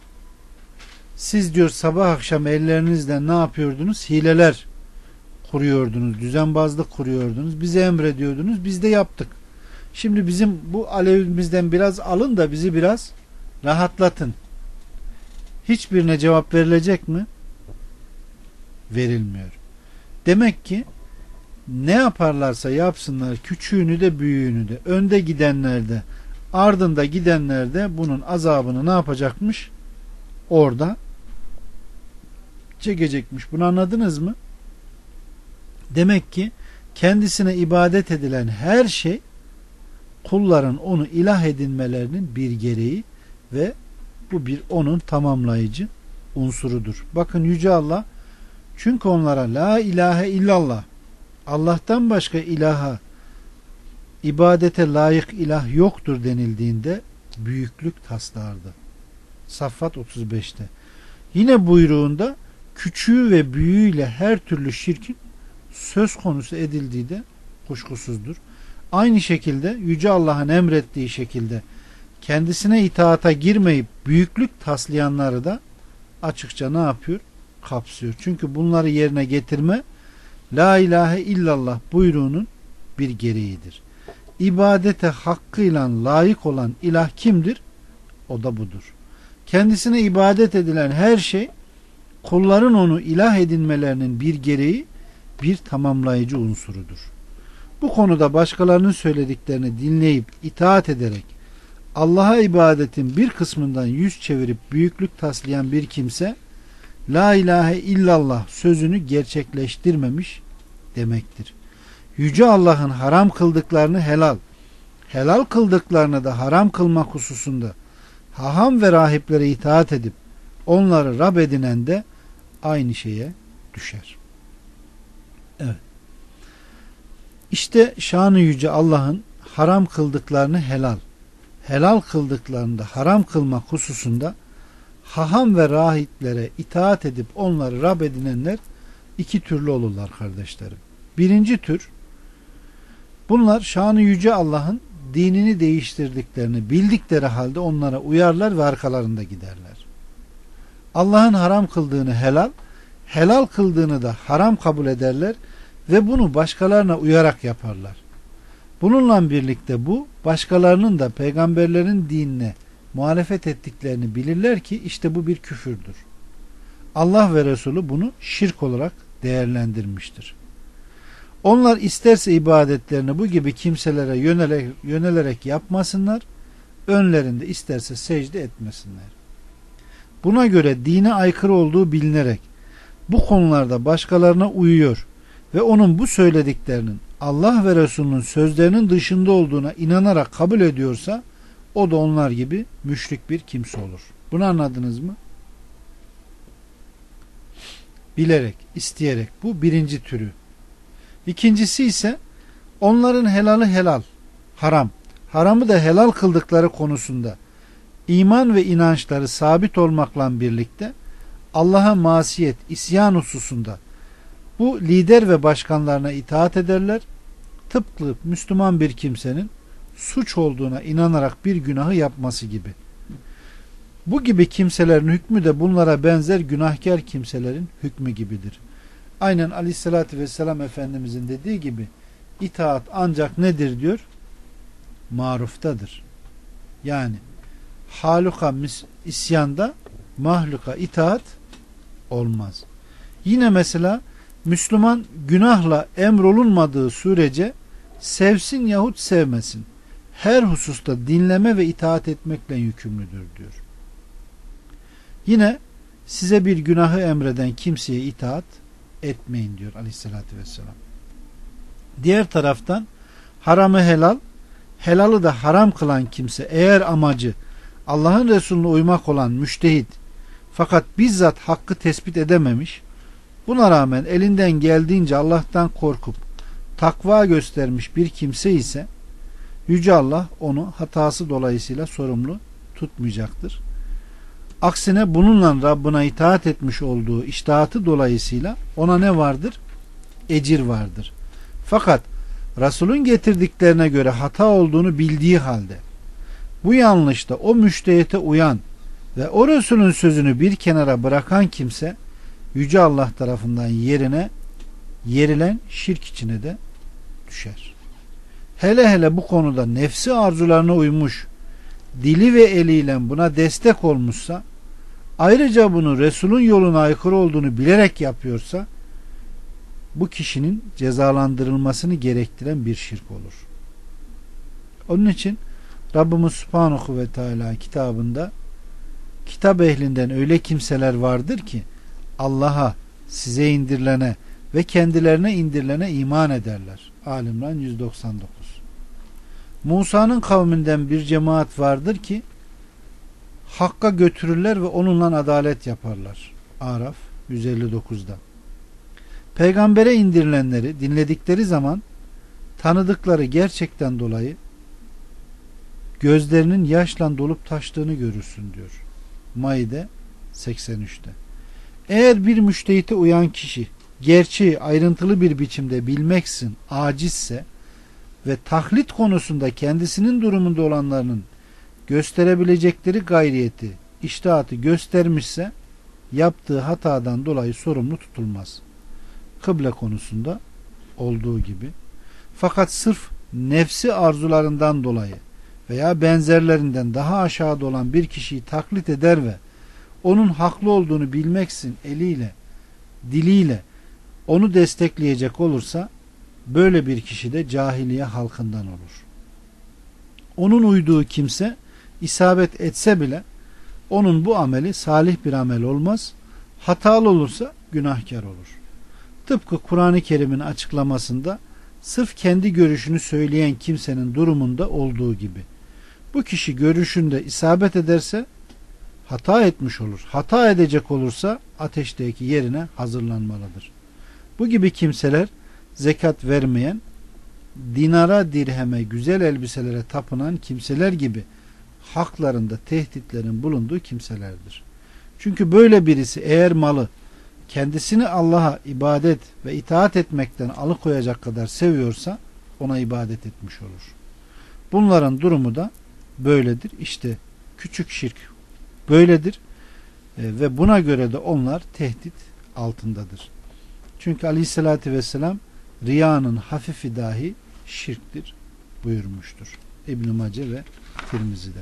Siz diyor sabah akşam ellerinizle ne yapıyordunuz? Hileler kuruyordunuz, düzenbazlık kuruyordunuz, bize emrediyordunuz, biz de yaptık. Şimdi bizim bu alevimizden biraz alın da bizi biraz rahatlatın. Hiçbirine cevap verilecek mi? Verilmiyor. Demek ki ne yaparlarsa yapsınlar, küçüğünü de büyüğünü de, önde gidenler de ardında gidenler de bunun azabını ne yapacakmış? Orada çekecekmiş. Bunu anladınız mı? Demek ki kendisine ibadet edilen her şey kulların onu ilah edinmelerinin bir gereği ve bu bir onun tamamlayıcı unsurudur. Bakın Yüce Allah çünkü onlara la ilahe illallah Allah'tan başka ilaha ibadete layık ilah yoktur denildiğinde büyüklük taslardı. Saffat 35'te. Yine buyruğunda küçüğü ve büyüğüyle her türlü şirkin söz konusu edildiği de kuşkusuzdur. Aynı şekilde Yüce Allah'ın emrettiği şekilde kendisine itaata girmeyip büyüklük taslayanları da açıkça ne yapıyor? Kapsıyor. Çünkü bunları yerine getirme la ilahe illallah buyruğunun bir gereğidir. İbadete hakkıyla layık olan ilah kimdir? O da budur. Kendisine ibadet edilen her şey kulların onu ilah edinmelerinin bir gereği, bir tamamlayıcı unsurudur. Bu konuda başkalarının söylediklerini dinleyip itaat ederek Allah'a ibadetin bir kısmından yüz çevirip büyüklük taslayan bir kimse La ilahe illallah sözünü gerçekleştirmemiş demektir. Yüce Allah'ın haram kıldıklarını helal, helal kıldıklarını da haram kılmak hususunda haham ve rahiplere itaat edip onları Rab edinen de aynı şeye düşer. Evet. İşte şanı yüce Allah'ın haram kıldıklarını helal, helal kıldıklarını da haram kılmak hususunda haham ve rahiplere itaat edip onları Rab edinenler iki türlü olurlar kardeşlerim. Birinci tür, bunlar şanı yüce Allah'ın dinini değiştirdiklerini bildikleri halde onlara uyarlar ve arkalarında giderler. Allah'ın haram kıldığını helal, helal kıldığını da haram kabul ederler ve bunu başkalarına uyarak yaparlar. Bununla birlikte bu başkalarının da peygamberlerin dinine muhalefet ettiklerini bilirler ki işte bu bir küfürdür. Allah ve Resulü bunu şirk olarak değerlendirmiştir. Onlar isterse ibadetlerini bu gibi kimselere yönelerek yapmasınlar, önlerinde isterse secde etmesinler. Buna göre dine aykırı olduğu bilinerek bu konularda başkalarına uyuyor ve onun bu söylediklerinin Allah ve Resulünün sözlerinin dışında olduğuna inanarak kabul ediyorsa o da onlar gibi müşrik bir kimse olur. Bunu anladınız mı? Bilerek, isteyerek. Bu birinci türü. İkincisi ise onların helalı helal, haram, haramı da helal kıldıkları konusunda iman ve inançları sabit olmakla birlikte Allah'a masiyet, isyan hususunda bu lider ve başkanlarına itaat ederler. Tıpkı Müslüman bir kimsenin suç olduğuna inanarak bir günahı yapması gibi. Bu gibi kimselerin hükmü de bunlara benzer günahkar kimselerin hükmü gibidir. Aynen Aleyhisselatü Vesselam Efendimizin dediği gibi itaat ancak nedir diyor? Maruftadır. Yani haluka isyanda mahluka itaat olmaz. Yine mesela Müslüman günahla emrolunmadığı sürece sevsin yahut sevmesin, her hususta dinleme ve itaat etmekle yükümlüdür diyor. Yine size bir günahı emreden kimseye itaat etmeyin diyor Aleyhisselatü Vesselam. Diğer taraftan haramı helal, helalı da haram kılan kimse eğer amacı Allah'ın Resulüne uymak olan müştehit fakat bizzat hakkı tespit edememiş, buna rağmen elinden geldiğince Allah'tan korkup takva göstermiş bir kimse ise Yüce Allah onu hatası dolayısıyla sorumlu tutmayacaktır. Aksine bununla Rabbine itaat etmiş olduğu içtihatı dolayısıyla ona ne vardır? Ecir vardır. Fakat Resul'ün getirdiklerine göre hata olduğunu bildiği halde bu yanlışta o müştehite uyan ve o Resul'ün sözünü bir kenara bırakan kimse Yüce Allah tarafından yerilen şirk içine de düşer. Hele hele bu konuda nefsi arzularına uymuş, dili ve eliyle buna destek olmuşsa, ayrıca bunu Resul'ün yoluna aykırı olduğunu bilerek yapıyorsa, bu kişinin cezalandırılmasını gerektiren bir şirk olur. Onun için Rabbimiz Subhanahu ve Teala kitabında kitap ehlinden öyle kimseler vardır ki Allah'a, size indirilene ve kendilerine indirilene iman ederler. Ali-İmran 199. Musa'nın kavminden bir cemaat vardır ki Hakk'a götürürler ve onunla adalet yaparlar. Araf 159'da. Peygambere indirilenleri dinledikleri zaman tanıdıkları gerçekten dolayı gözlerinin yaşla dolup taştığını görürsün diyor. Maide 83'te. Eğer bir müştehite uyan kişi gerçeği ayrıntılı bir biçimde bilmeksizin acizse ve taklit konusunda kendisinin durumunda olanlarının gösterebilecekleri gayriyeti, içtihatı göstermişse yaptığı hatadan dolayı sorumlu tutulmaz. Kıble konusunda olduğu gibi. Fakat sırf nefsi arzularından dolayı veya benzerlerinden daha aşağıda olan bir kişiyi taklit eder ve onun haklı olduğunu bilmeksin eliyle, diliyle onu destekleyecek olursa böyle bir kişi de cahiliye halkından olur. Onun uyduğu kimse isabet etse bile onun bu ameli salih bir amel olmaz. Hatalı olursa günahkar olur. Tıpkı Kur'an-ı Kerim'in açıklamasında sırf kendi görüşünü söyleyen kimsenin durumunda olduğu gibi. Bu kişi görüşünde isabet ederse hata etmiş olur. Hata edecek olursa ateşteki yerine hazırlanmalıdır. Bu gibi kimseler zekat vermeyen, dinara, dirheme, güzel elbiselere tapınan kimseler gibi haklarında tehditlerin bulunduğu kimselerdir. Çünkü böyle birisi eğer malı kendisini Allah'a ibadet ve itaat etmekten alıkoyacak kadar seviyorsa ona ibadet etmiş olur. Bunların durumu da böyledir. İşte küçük şirk böyledir ve buna göre de onlar tehdit altındadır. Çünkü Aleyhisselatü Vesselam riyanın hafifi dahi şirktir buyurmuştur. İbn-i Mace ve Tirmizi'de.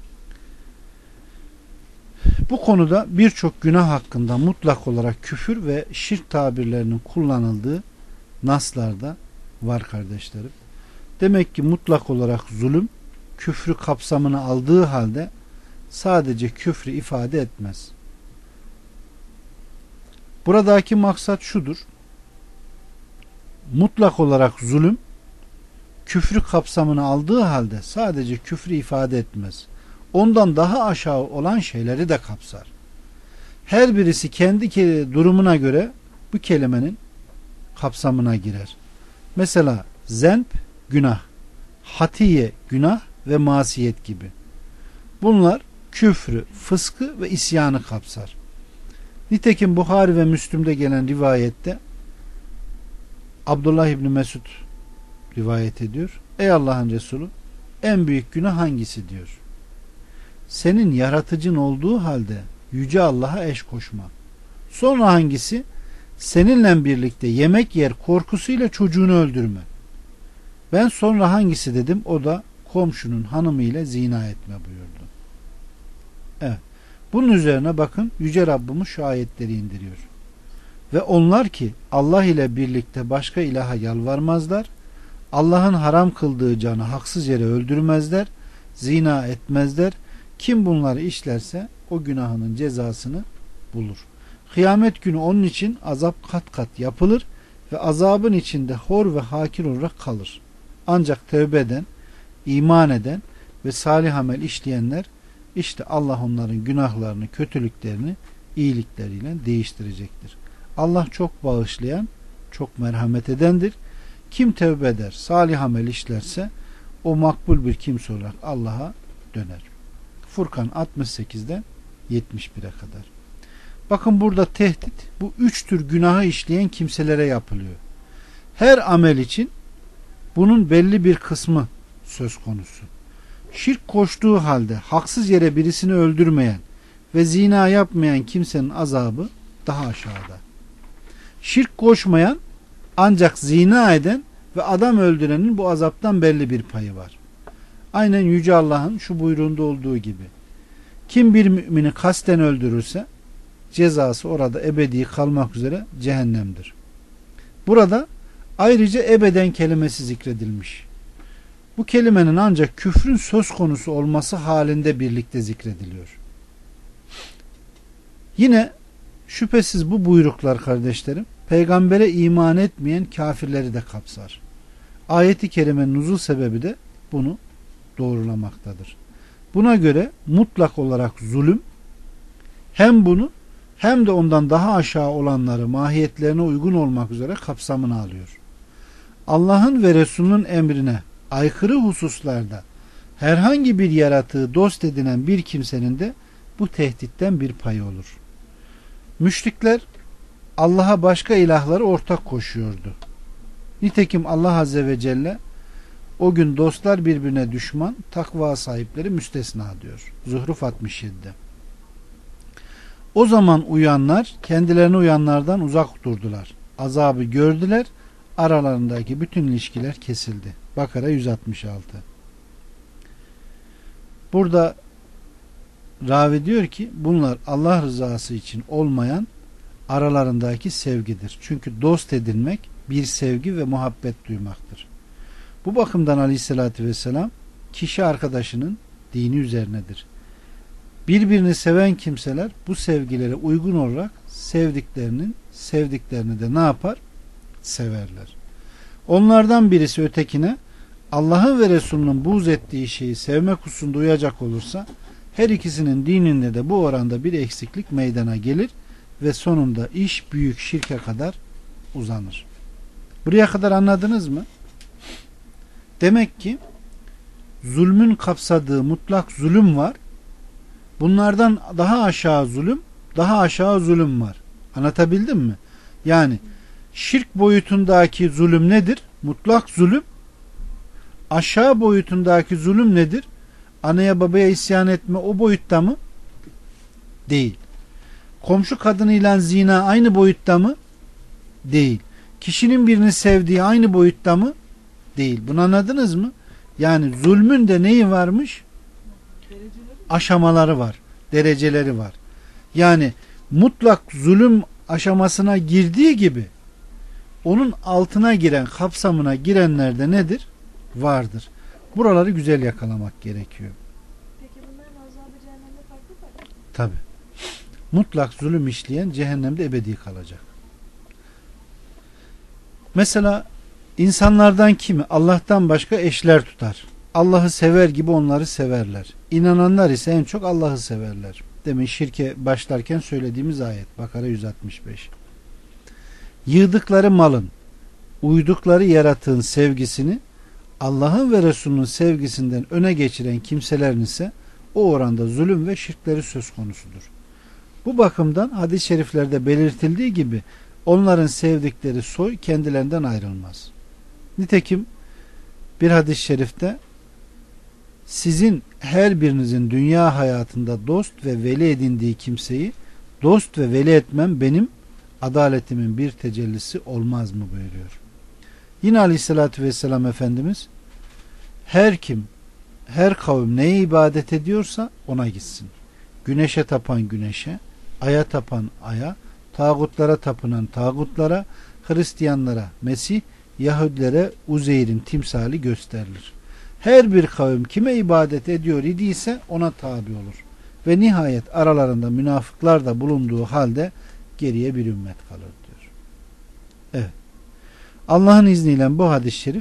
Bu konuda birçok günah hakkında mutlak olarak küfür ve şirk tabirlerinin kullanıldığı naslarda var kardeşlerim. Demek ki mutlak olarak zulüm küfrü kapsamına aldığı halde sadece küfrü ifade etmez. Buradaki maksat şudur. Mutlak olarak zulüm küfrü kapsamına aldığı halde sadece küfrü ifade etmez. Ondan daha aşağı olan şeyleri de kapsar. Her birisi kendi durumuna göre bu kelimenin kapsamına girer. Mesela zenp günah, hatiye günah ve masiyet gibi. Bunlar küfrü, fıskı ve isyanı kapsar. Nitekim Buhari ve Müslüm'de gelen rivayette Abdullah İbni Mesud rivayet ediyor. Ey Allah'ın Resulü, en büyük günah hangisi diyor. Senin yaratıcın olduğu halde yüce Allah'a eş koşma. Sonra hangisi? Seninle birlikte yemek yer korkusuyla çocuğunu öldürme. Ben sonra hangisi dedim. O da komşunun hanımı ile zina etme buyurdu. Evet. Bunun üzerine bakın Yüce Rabbimiz şu ayetleri indiriyor. Ve onlar ki Allah ile birlikte başka ilaha yalvarmazlar, Allah'ın haram kıldığı canı haksız yere öldürmezler, zina etmezler. Kim bunları işlerse o günahının cezasını bulur. Kıyamet günü onun için azap kat kat yapılır ve azabın içinde hor ve hakir olarak kalır. Ancak tövbe eden, iman eden ve salih amel işleyenler, işte Allah onların günahlarını, kötülüklerini iyilikleriyle değiştirecektir. Allah çok bağışlayan, çok merhamet edendir. Kim tövbe eder, salih amel işlerse o makbul bir kimse olarak Allah'a döner. Furkan 68'den 71'e kadar. Bakın burada tehdit bu üç tür günahı işleyen kimselere yapılıyor. Her amel için bunun belli bir kısmı söz konusu. Şirk koştuğu halde haksız yere birisini öldürmeyen ve zina yapmayan kimsenin azabı daha aşağıda. Şirk koşmayan ancak zina eden ve adam öldürenin bu azaptan belli bir payı var. Aynen Yüce Allah'ın şu buyruğunda olduğu gibi. Kim bir mümini kasten öldürürse cezası orada ebedi kalmak üzere cehennemdir. Burada ayrıca ebeden kelimesi zikredilmiş. Bu kelimenin ancak küfrün söz konusu olması halinde birlikte zikrediliyor. Yine şüphesiz bu buyruklar kardeşlerim peygambere iman etmeyen kafirleri de kapsar. Ayet-i kerimenin nuzul sebebi de bunu doğrulamaktadır. Buna göre mutlak olarak zulüm hem bunu hem de ondan daha aşağı olanları mahiyetlerine uygun olmak üzere kapsamına alıyor. Allah'ın ve Resulünün emrine aykırı hususlarda herhangi bir yaratığı dost edinen bir kimsenin de bu tehditten bir payı olur. Müşrikler Allah'a başka ilahları ortak koşuyordu. Nitekim Allah Azze ve Celle o gün dostlar birbirine düşman, takva sahipleri müstesna diyor. Zuhruf 67'de. O zaman uyanlar kendilerine uyanlardan uzak durdular. Azabı gördüler aralarındaki bütün ilişkiler kesildi. Bakara 166. Burada ravi diyor ki bunlar Allah rızası için olmayan aralarındaki sevgidir. Çünkü dost edinmek bir sevgi ve muhabbet duymaktır. Bu bakımdan Aleyhisselatü Vesselam kişi arkadaşının dini üzerinedir. Birbirini seven kimseler bu sevgilere uygun olarak sevdiklerini de ne yapar? Severler. Onlardan birisi ötekine Allah'ın ve Resulünün buğz ettiği şeyi sevmek hususunda uyacak olursa her ikisinin dininde de bu oranda bir eksiklik meydana gelir ve sonunda iş büyük şirke kadar uzanır. Buraya kadar anladınız mı? Demek ki zulmün kapsadığı mutlak zulüm var. Bunlardan daha aşağı zulüm var. Anlatabildim mi? Yani şirk boyutundaki zulüm nedir? Mutlak zulüm. Aşağı boyutundaki zulüm nedir? Anaya babaya isyan etme o boyutta mı? Değil. Komşu kadınıyla zina aynı boyutta mı? Değil. Kişinin birini sevdiği aynı boyutta mı? Değil. Bunu anladınız mı? Yani zulmün de neyi varmış? Aşamaları var. Dereceleri var. Yani mutlak zulüm aşamasına girdiği gibi onun altına giren, kapsamına girenler de nedir? Vardır. Buraları güzel yakalamak gerekiyor. Peki bunların azabı cehennemde farklı mı? Tabi. Mutlak zulüm işleyen cehennemde ebedi kalacak. Mesela insanlardan kimi Allah'tan başka eşler tutar. Allah'ı sever gibi onları severler. İnananlar ise en çok Allah'ı severler. Demin şirke başlarken söylediğimiz ayet. Bakara 165. Yığdıkları malın, uydukları yaratığın sevgisini Allah'ın ve Resulünün sevgisinden öne geçiren kimselerin ise o oranda zulüm ve şirkleri söz konusudur. Bu bakımdan hadis-i şeriflerde belirtildiği gibi onların sevdikleri soy kendilerinden ayrılmaz. Nitekim bir hadis-i şerifte sizin her birinizin dünya hayatında dost ve veli edindiği kimseyi dost ve veli etmem benim adaletimin bir tecellisi olmaz mı buyuruyor. Yine Aleyhisselatü Vesselam Efendimiz her kim, her kavim neye ibadet ediyorsa ona gitsin. Güneşe tapan güneşe, aya tapan aya, tağutlara tapınan tağutlara, Hristiyanlara Mesih, Yahudilere Uzeyr'in timsali gösterilir. Her bir kavim kime ibadet ediyor idiyse ona tabi olur. Ve nihayet aralarında münafıklar da bulunduğu halde geriye bir ümmet kalır diyor. Evet. Allah'ın izniyle bu hadis-i şerif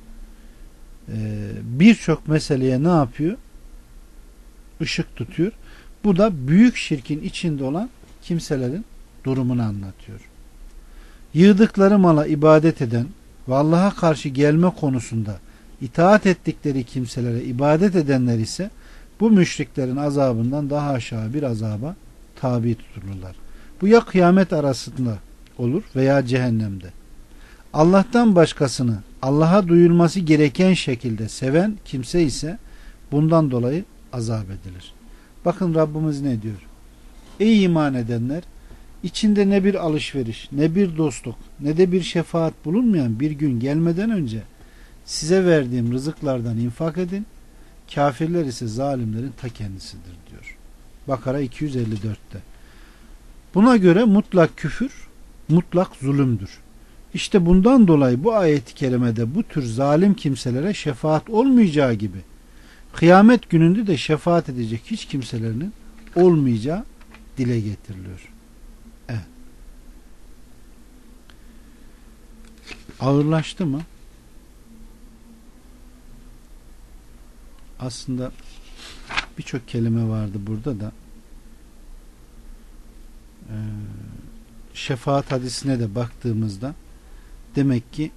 birçok meseleye ne yapıyor? Işık tutuyor. Bu da büyük şirkin içinde olan kimselerin durumunu anlatıyor. Yığdıkları mala ibadet eden ve Allah'a karşı gelme konusunda itaat ettikleri kimselere ibadet edenler ise bu müşriklerin azabından daha aşağı bir azaba tabi tutulurlar. Bu ya kıyamet arasında olur veya cehennemde. Allah'tan başkasını Allah'a duyulması gereken şekilde seven kimse ise bundan dolayı azap edilir. Bakın Rabbimiz ne diyor? Ey iman edenler! İçinde ne bir alışveriş, ne bir dostluk, ne de bir şefaat bulunmayan bir gün gelmeden önce size verdiğim rızıklardan infak edin. Kafirler ise zalimlerin ta kendisidir diyor. Bakara 254'te. Buna göre mutlak küfür, mutlak zulümdür. İşte bundan dolayı bu ayet-i kerimede bu tür zalim kimselere şefaat olmayacağı gibi kıyamet gününde de şefaat edecek hiç kimselerinin olmayacağı dile getiriliyor. Evet. Ağırlaştı mı? Aslında birçok kelime vardı burada da. Şefaat hadisine de baktığımızda demek ki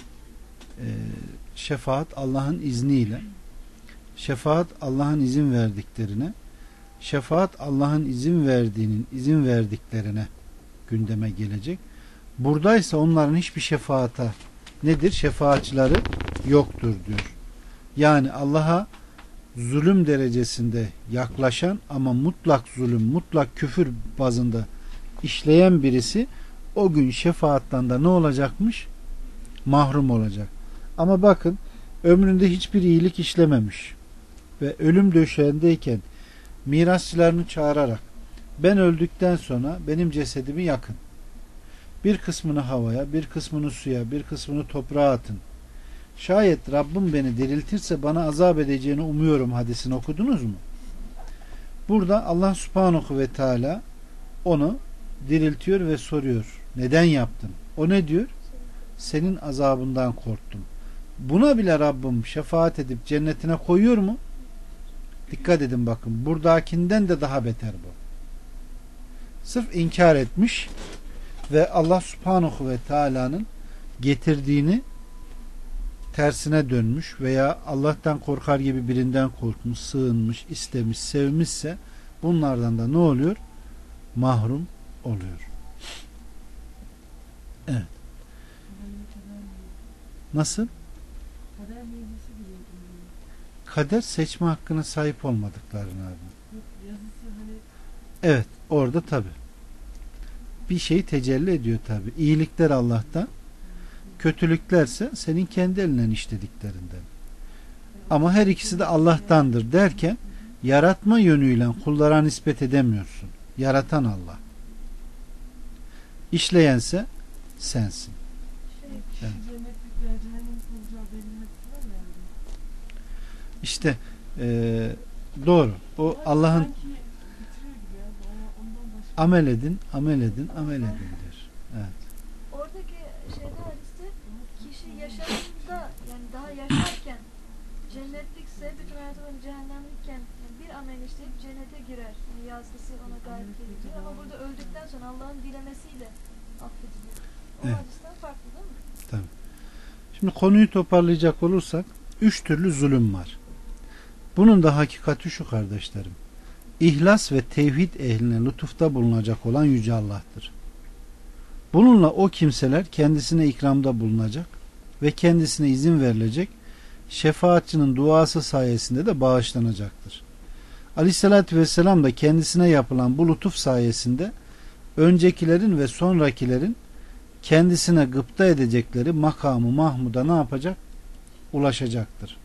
şefaat Allah'ın izniyle, şefaat Allah'ın izin verdiklerine, şefaat Allah'ın izin verdiklerine gündeme gelecek. Buradaysa onların hiçbir şefaata nedir? Şefaatçileri yoktur diyor. Yani Allah'a zulüm derecesinde yaklaşan ama mutlak zulüm, mutlak küfür bazında işleyen birisi o gün şefaattan da ne olacakmış? mahrum olacak. Ama bakın, ömründe hiçbir iyilik işlememiş ve ölüm döşeğindeyken mirasçılarını çağırarak ben öldükten sonra benim cesedimi yakın. Bir kısmını havaya, bir kısmını suya, bir kısmını toprağa atın. Şayet Rabbim beni diriltirse bana azap edeceğini umuyorum hadisini okudunuz mu? Burada Allah Subhanahu ve Teala onu diriltiyor ve soruyor. Neden yaptın? O ne diyor? Senin azabından korktum. Buna bile Rabbim şefaat edip cennetine koyuyor mu? Dikkat edin bakın. Buradakinden de daha beter bu. Sırf inkar etmiş ve Allah Subhanahu ve Teala'nın getirdiğini tersine dönmüş veya Allah'tan korkar gibi birinden korkmuş, sığınmış, istemiş, sevmişse bunlardan da ne oluyor? Mahrum oluyor. Evet. Nasıl? Kader seçme hakkına sahip olmadıklarını abi. Evet, orada tabi. Bir şey tecelli ediyor tabi. İyilikler Allah'tan, kötülüklerse senin kendi elinden işlediklerinden. Ama her ikisi de Allah'tandır derken yaratma yönüyle kullara nispet edemiyorsun. Yaratan Allah. İşleyense sensin. Evet. İşte doğru. O Allah'ın amel edin diyor. Evet. Oradaki şeyde hadiste kişi yaşamında yani daha yaşarken cennetlikse bütün hayatı boyunca cehennemlikken yani bir amel işleyip cennete girer. Yani yazgısı ona galip gelir diyor. Ama burada öldükten sonra Allah'ın dilemesiyle affediliyor. O evet. hadisten farklı değil mi? Tabii. Şimdi konuyu toparlayacak olursak 3 türlü zulüm var. Bunun da hakikati şu kardeşlerim. İhlas ve tevhid ehline lütufta bulunacak olan Yüce Allah'tır. Bununla o kimseler kendisine ikramda bulunacak ve kendisine izin verilecek, şefaatçinin duası sayesinde de bağışlanacaktır. Aleyhissalatü vesselam da kendisine yapılan bu lütuf sayesinde öncekilerin ve sonrakilerin kendisine gıpta edecekleri makamı Mahmud'a ne yapacak? Ulaşacaktır.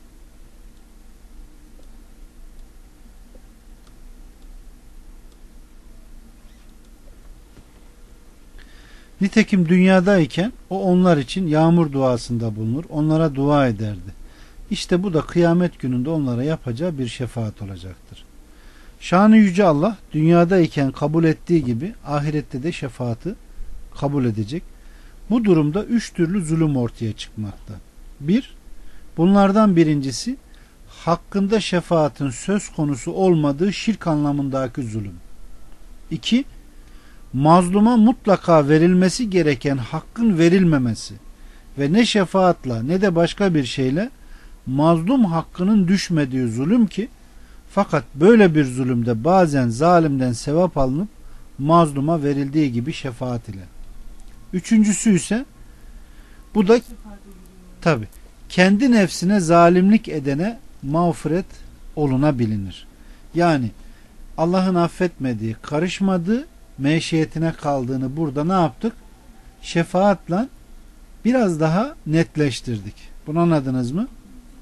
Nitekim dünyadayken o onlar için yağmur duasında bulunur, onlara dua ederdi. İşte bu da kıyamet gününde onlara yapacağı bir şefaat olacaktır. Şanı yüce Allah dünyadayken kabul ettiği gibi ahirette de şefaati kabul edecek. Bu durumda 3 türlü zulüm ortaya çıkmakta. 1. Bunlardan birincisi hakkında şefaatin söz konusu olmadığı şirk anlamındaki zulüm. 2. Mazluma mutlaka verilmesi gereken hakkın verilmemesi ve ne şefaatla ne de başka bir şeyle mazlum hakkının düşmediği zulüm ki fakat böyle bir zulümde bazen zalimden sevap alınıp mazluma verildiği gibi şefaat ile. Üçüncüsü ise bu da tabi kendi nefsine zalimlik edene mağfiret olunabilir. Yani Allah'ın affetmediği, karışmadığı meşiyetine kaldığını burada ne yaptık? Şefaatla biraz daha netleştirdik. Bunu anladınız mı?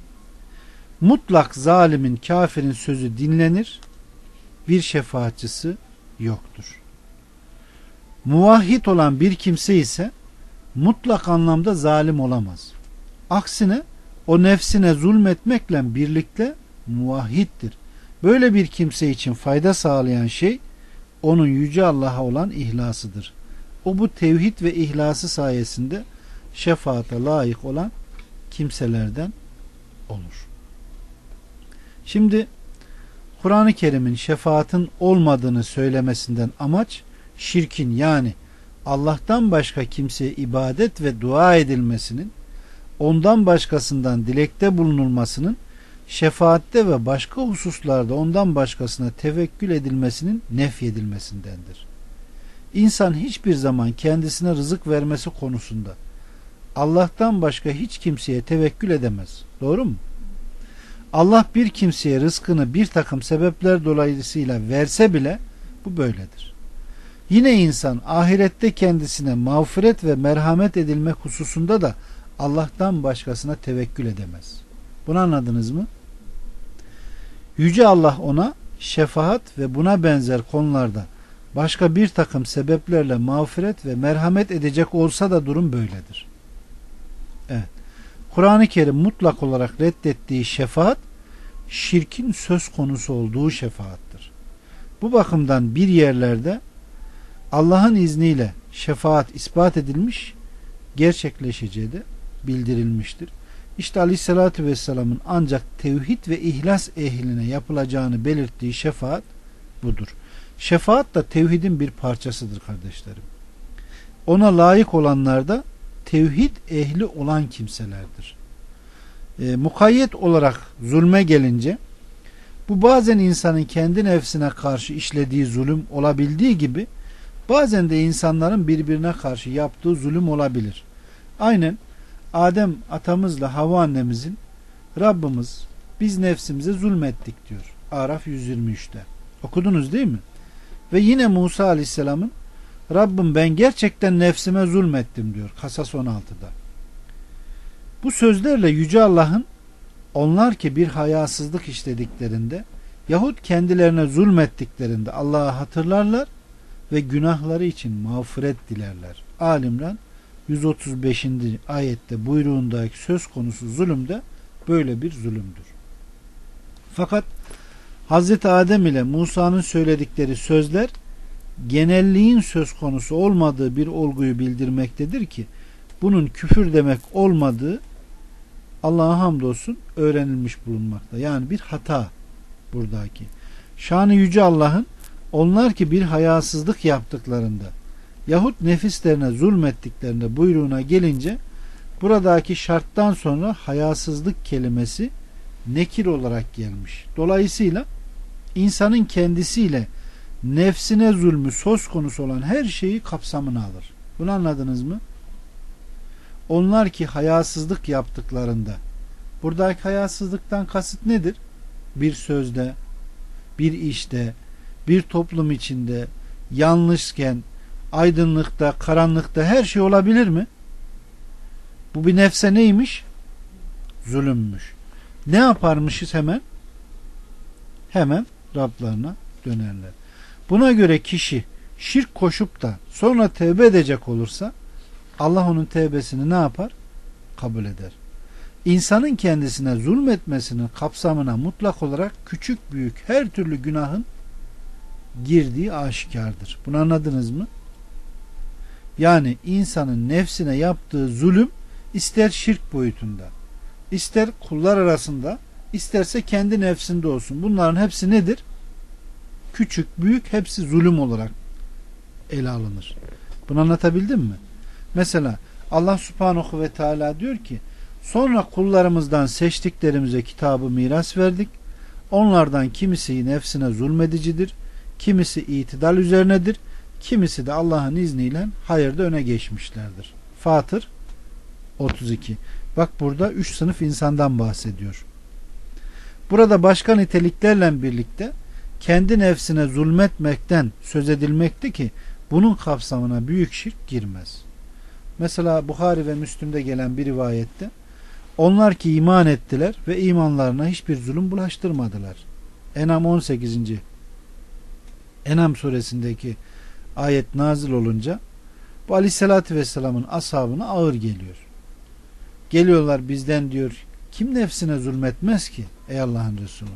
Mutlak zalimin, kafirin sözü dinlenir, bir şefaatçisi yoktur. Muvahhid olan bir kimse ise mutlak anlamda zalim olamaz. Aksine o nefsine zulmetmekle birlikte muvahhiddir. Böyle bir kimse için fayda sağlayan şey onun yüce Allah'a olan ihlasıdır. O bu tevhid ve ihlası sayesinde şefaate layık olan kimselerden olur. Şimdi Kur'an-ı Kerim'in şefaatin olmadığını söylemesinden amaç şirkin yani Allah'tan başka kimseye ibadet ve dua edilmesinin, ondan başkasından dilekte bulunulmasının, şefaatte ve başka hususlarda ondan başkasına tevekkül edilmesinin nefyedilmesindendir. İnsan hiçbir zaman kendisine rızık vermesi konusunda Allah'tan başka hiç kimseye tevekkül edemez. Doğru mu? Allah bir kimseye rızkını bir takım sebepler dolayısıyla verse bile bu böyledir. Yine insan ahirette kendisine mağfiret ve merhamet edilmek hususunda da Allah'tan başkasına tevekkül edemez. Bunu anladınız mı? Yüce Allah ona şefaat ve buna benzer konularda başka bir takım sebeplerle mağfiret ve merhamet edecek olsa da durum böyledir. Evet. Kur'an-ı Kerim mutlak olarak reddettiği şefaat, şirkin söz konusu olduğu şefaattır. Bu bakımdan bir yerlerde Allah'ın izniyle şefaat ispat edilmiş, gerçekleşeceği de bildirilmiştir. İşte Aleyhisselatü Vesselam'ın ancak tevhid ve ihlas ehline yapılacağını belirttiği şefaat budur. Şefaat da tevhidin bir parçasıdır kardeşlerim. Ona layık olanlar da tevhid ehli olan kimselerdir. Mukayyet olarak zulme gelince, bu bazen insanın kendi nefsine karşı işlediği zulüm olabildiği gibi bazen de insanların birbirine karşı yaptığı zulüm olabilir. Aynen Adem atamızla Havva annemizin Rabbimiz biz nefsimize zulmettik diyor. Araf 123'te. Okudunuz değil mi? Ve yine Musa Aleyhisselam'ın Rabbim ben gerçekten nefsime zulmettim diyor. Kasas 16'da. Bu sözlerle Yüce Allah'ın onlar ki bir hayasızlık işlediklerinde yahut kendilerine zulmettiklerinde Allah'ı hatırlarlar ve günahları için mağfiret dilerler. Ali-İmran 135. ayette buyruğundaki söz konusu zulüm de böyle bir zulümdür. Fakat Hazreti Adem ile Musa'nın söyledikleri sözler genelliğin söz konusu olmadığı bir olguyu bildirmektedir ki bunun küfür demek olmadığı Allah'a hamdolsun öğrenilmiş bulunmakta. Yani bir hata buradaki. Şanı yüce Allah'ın onlar ki bir hayasızlık yaptıklarında yahut nefislerine zulmettiklerinde buyruğuna gelince buradaki şarttan sonra hayasızlık kelimesi nekir olarak gelmiş. Dolayısıyla insanın kendisiyle nefsine zulmü söz konusu olan her şeyi kapsamına alır. Bunu anladınız mı? Onlar ki hayasızlık yaptıklarında, buradaki hayasızlıktan kasıt nedir? Bir sözde, bir işte, bir toplum içinde, yanlışken, aydınlıkta, karanlıkta her şey olabilir mi? Bu bir nefse neymiş? Zulümmüş. Ne yaparmışız hemen? Hemen Rablarına dönerler. Buna göre kişi şirk koşup da sonra tevbe edecek olursa Allah onun tevbesini ne yapar? Kabul eder. İnsanın kendisine zulmetmesinin kapsamına mutlak olarak küçük büyük her türlü günahın girdiği aşikardır. Bunu anladınız mı? Yani insanın nefsine yaptığı zulüm ister şirk boyutunda, ister kullar arasında, isterse kendi nefsinde olsun. Bunların hepsi nedir? Küçük, büyük hepsi zulüm olarak ele alınır. Bunu anlatabildim mi? Mesela Allah Subhanahu ve Teala diyor ki sonra kullarımızdan seçtiklerimize kitabı miras verdik. Onlardan kimisi nefsine zulmedicidir, kimisi itidal üzerinedir, kimisi de Allah'ın izniyle hayırda öne geçmişlerdir. Fatır 32. Bak burada 3 sınıf insandan bahsediyor. Burada başka niteliklerle birlikte kendi nefsine zulmetmekten söz edilmekti ki bunun kapsamına büyük şirk girmez. Mesela Buhari ve Müslim'de gelen bir rivayette onlar ki iman ettiler ve imanlarına hiçbir zulüm bulaştırmadılar. En'am 18. En'am suresindeki ayet nazil olunca bu Aleyhisselatü Vesselam'ın ashabına ağır geliyor. Geliyorlar bizden diyor kim nefsine zulmetmez ki ey Allah'ın Resulü?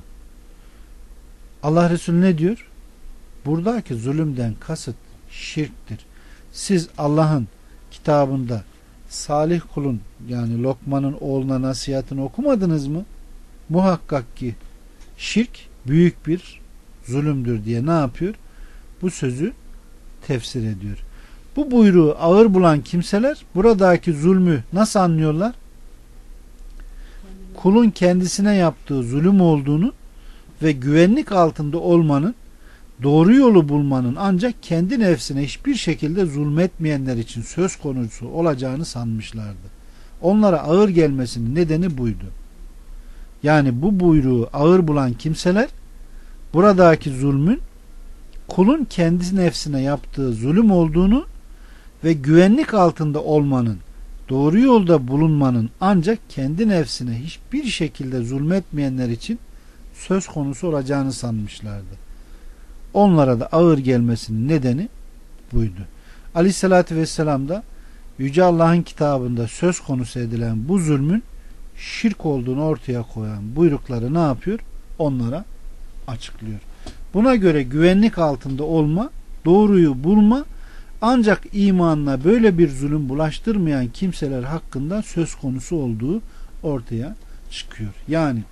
Allah Resulü ne diyor? Buradaki zulümden kasıt şirktir. Siz Allah'ın kitabında Salih kulun yani Lokman'ın oğluna nasihatini okumadınız mı? Muhakkak ki şirk büyük bir zulümdür diye ne yapıyor? Bu sözü tefsir ediyor. Bu buyruğu ağır bulan kimseler buradaki zulmü nasıl anlıyorlar? Kulun kendisine yaptığı zulüm olduğunu ve güvenlik altında olmanın, doğru yolu bulmanın ancak kendi nefsine hiçbir şekilde zulmetmeyenler için söz konusu olacağını sanmışlardı. Onlara ağır gelmesinin nedeni buydu. Yani bu buyruğu ağır bulan kimseler buradaki zulmün kulun kendi nefsine yaptığı zulüm olduğunu ve güvenlik altında olmanın doğru yolda bulunmanın ancak kendi nefsine hiçbir şekilde zulmetmeyenler için söz konusu olacağını sanmışlardı. Onlara da ağır gelmesinin nedeni buydu. Aleyhissalatü vesselam da Yüce Allah'ın kitabında söz konusu edilen bu zulmün şirk olduğunu ortaya koyan buyrukları ne yapıyor? Onlara açıklıyor. Buna göre güvenlik altında olma, doğruyu bulma ancak imanına böyle bir zulüm bulaştırmayan kimseler hakkında söz konusu olduğu ortaya çıkıyor. Yani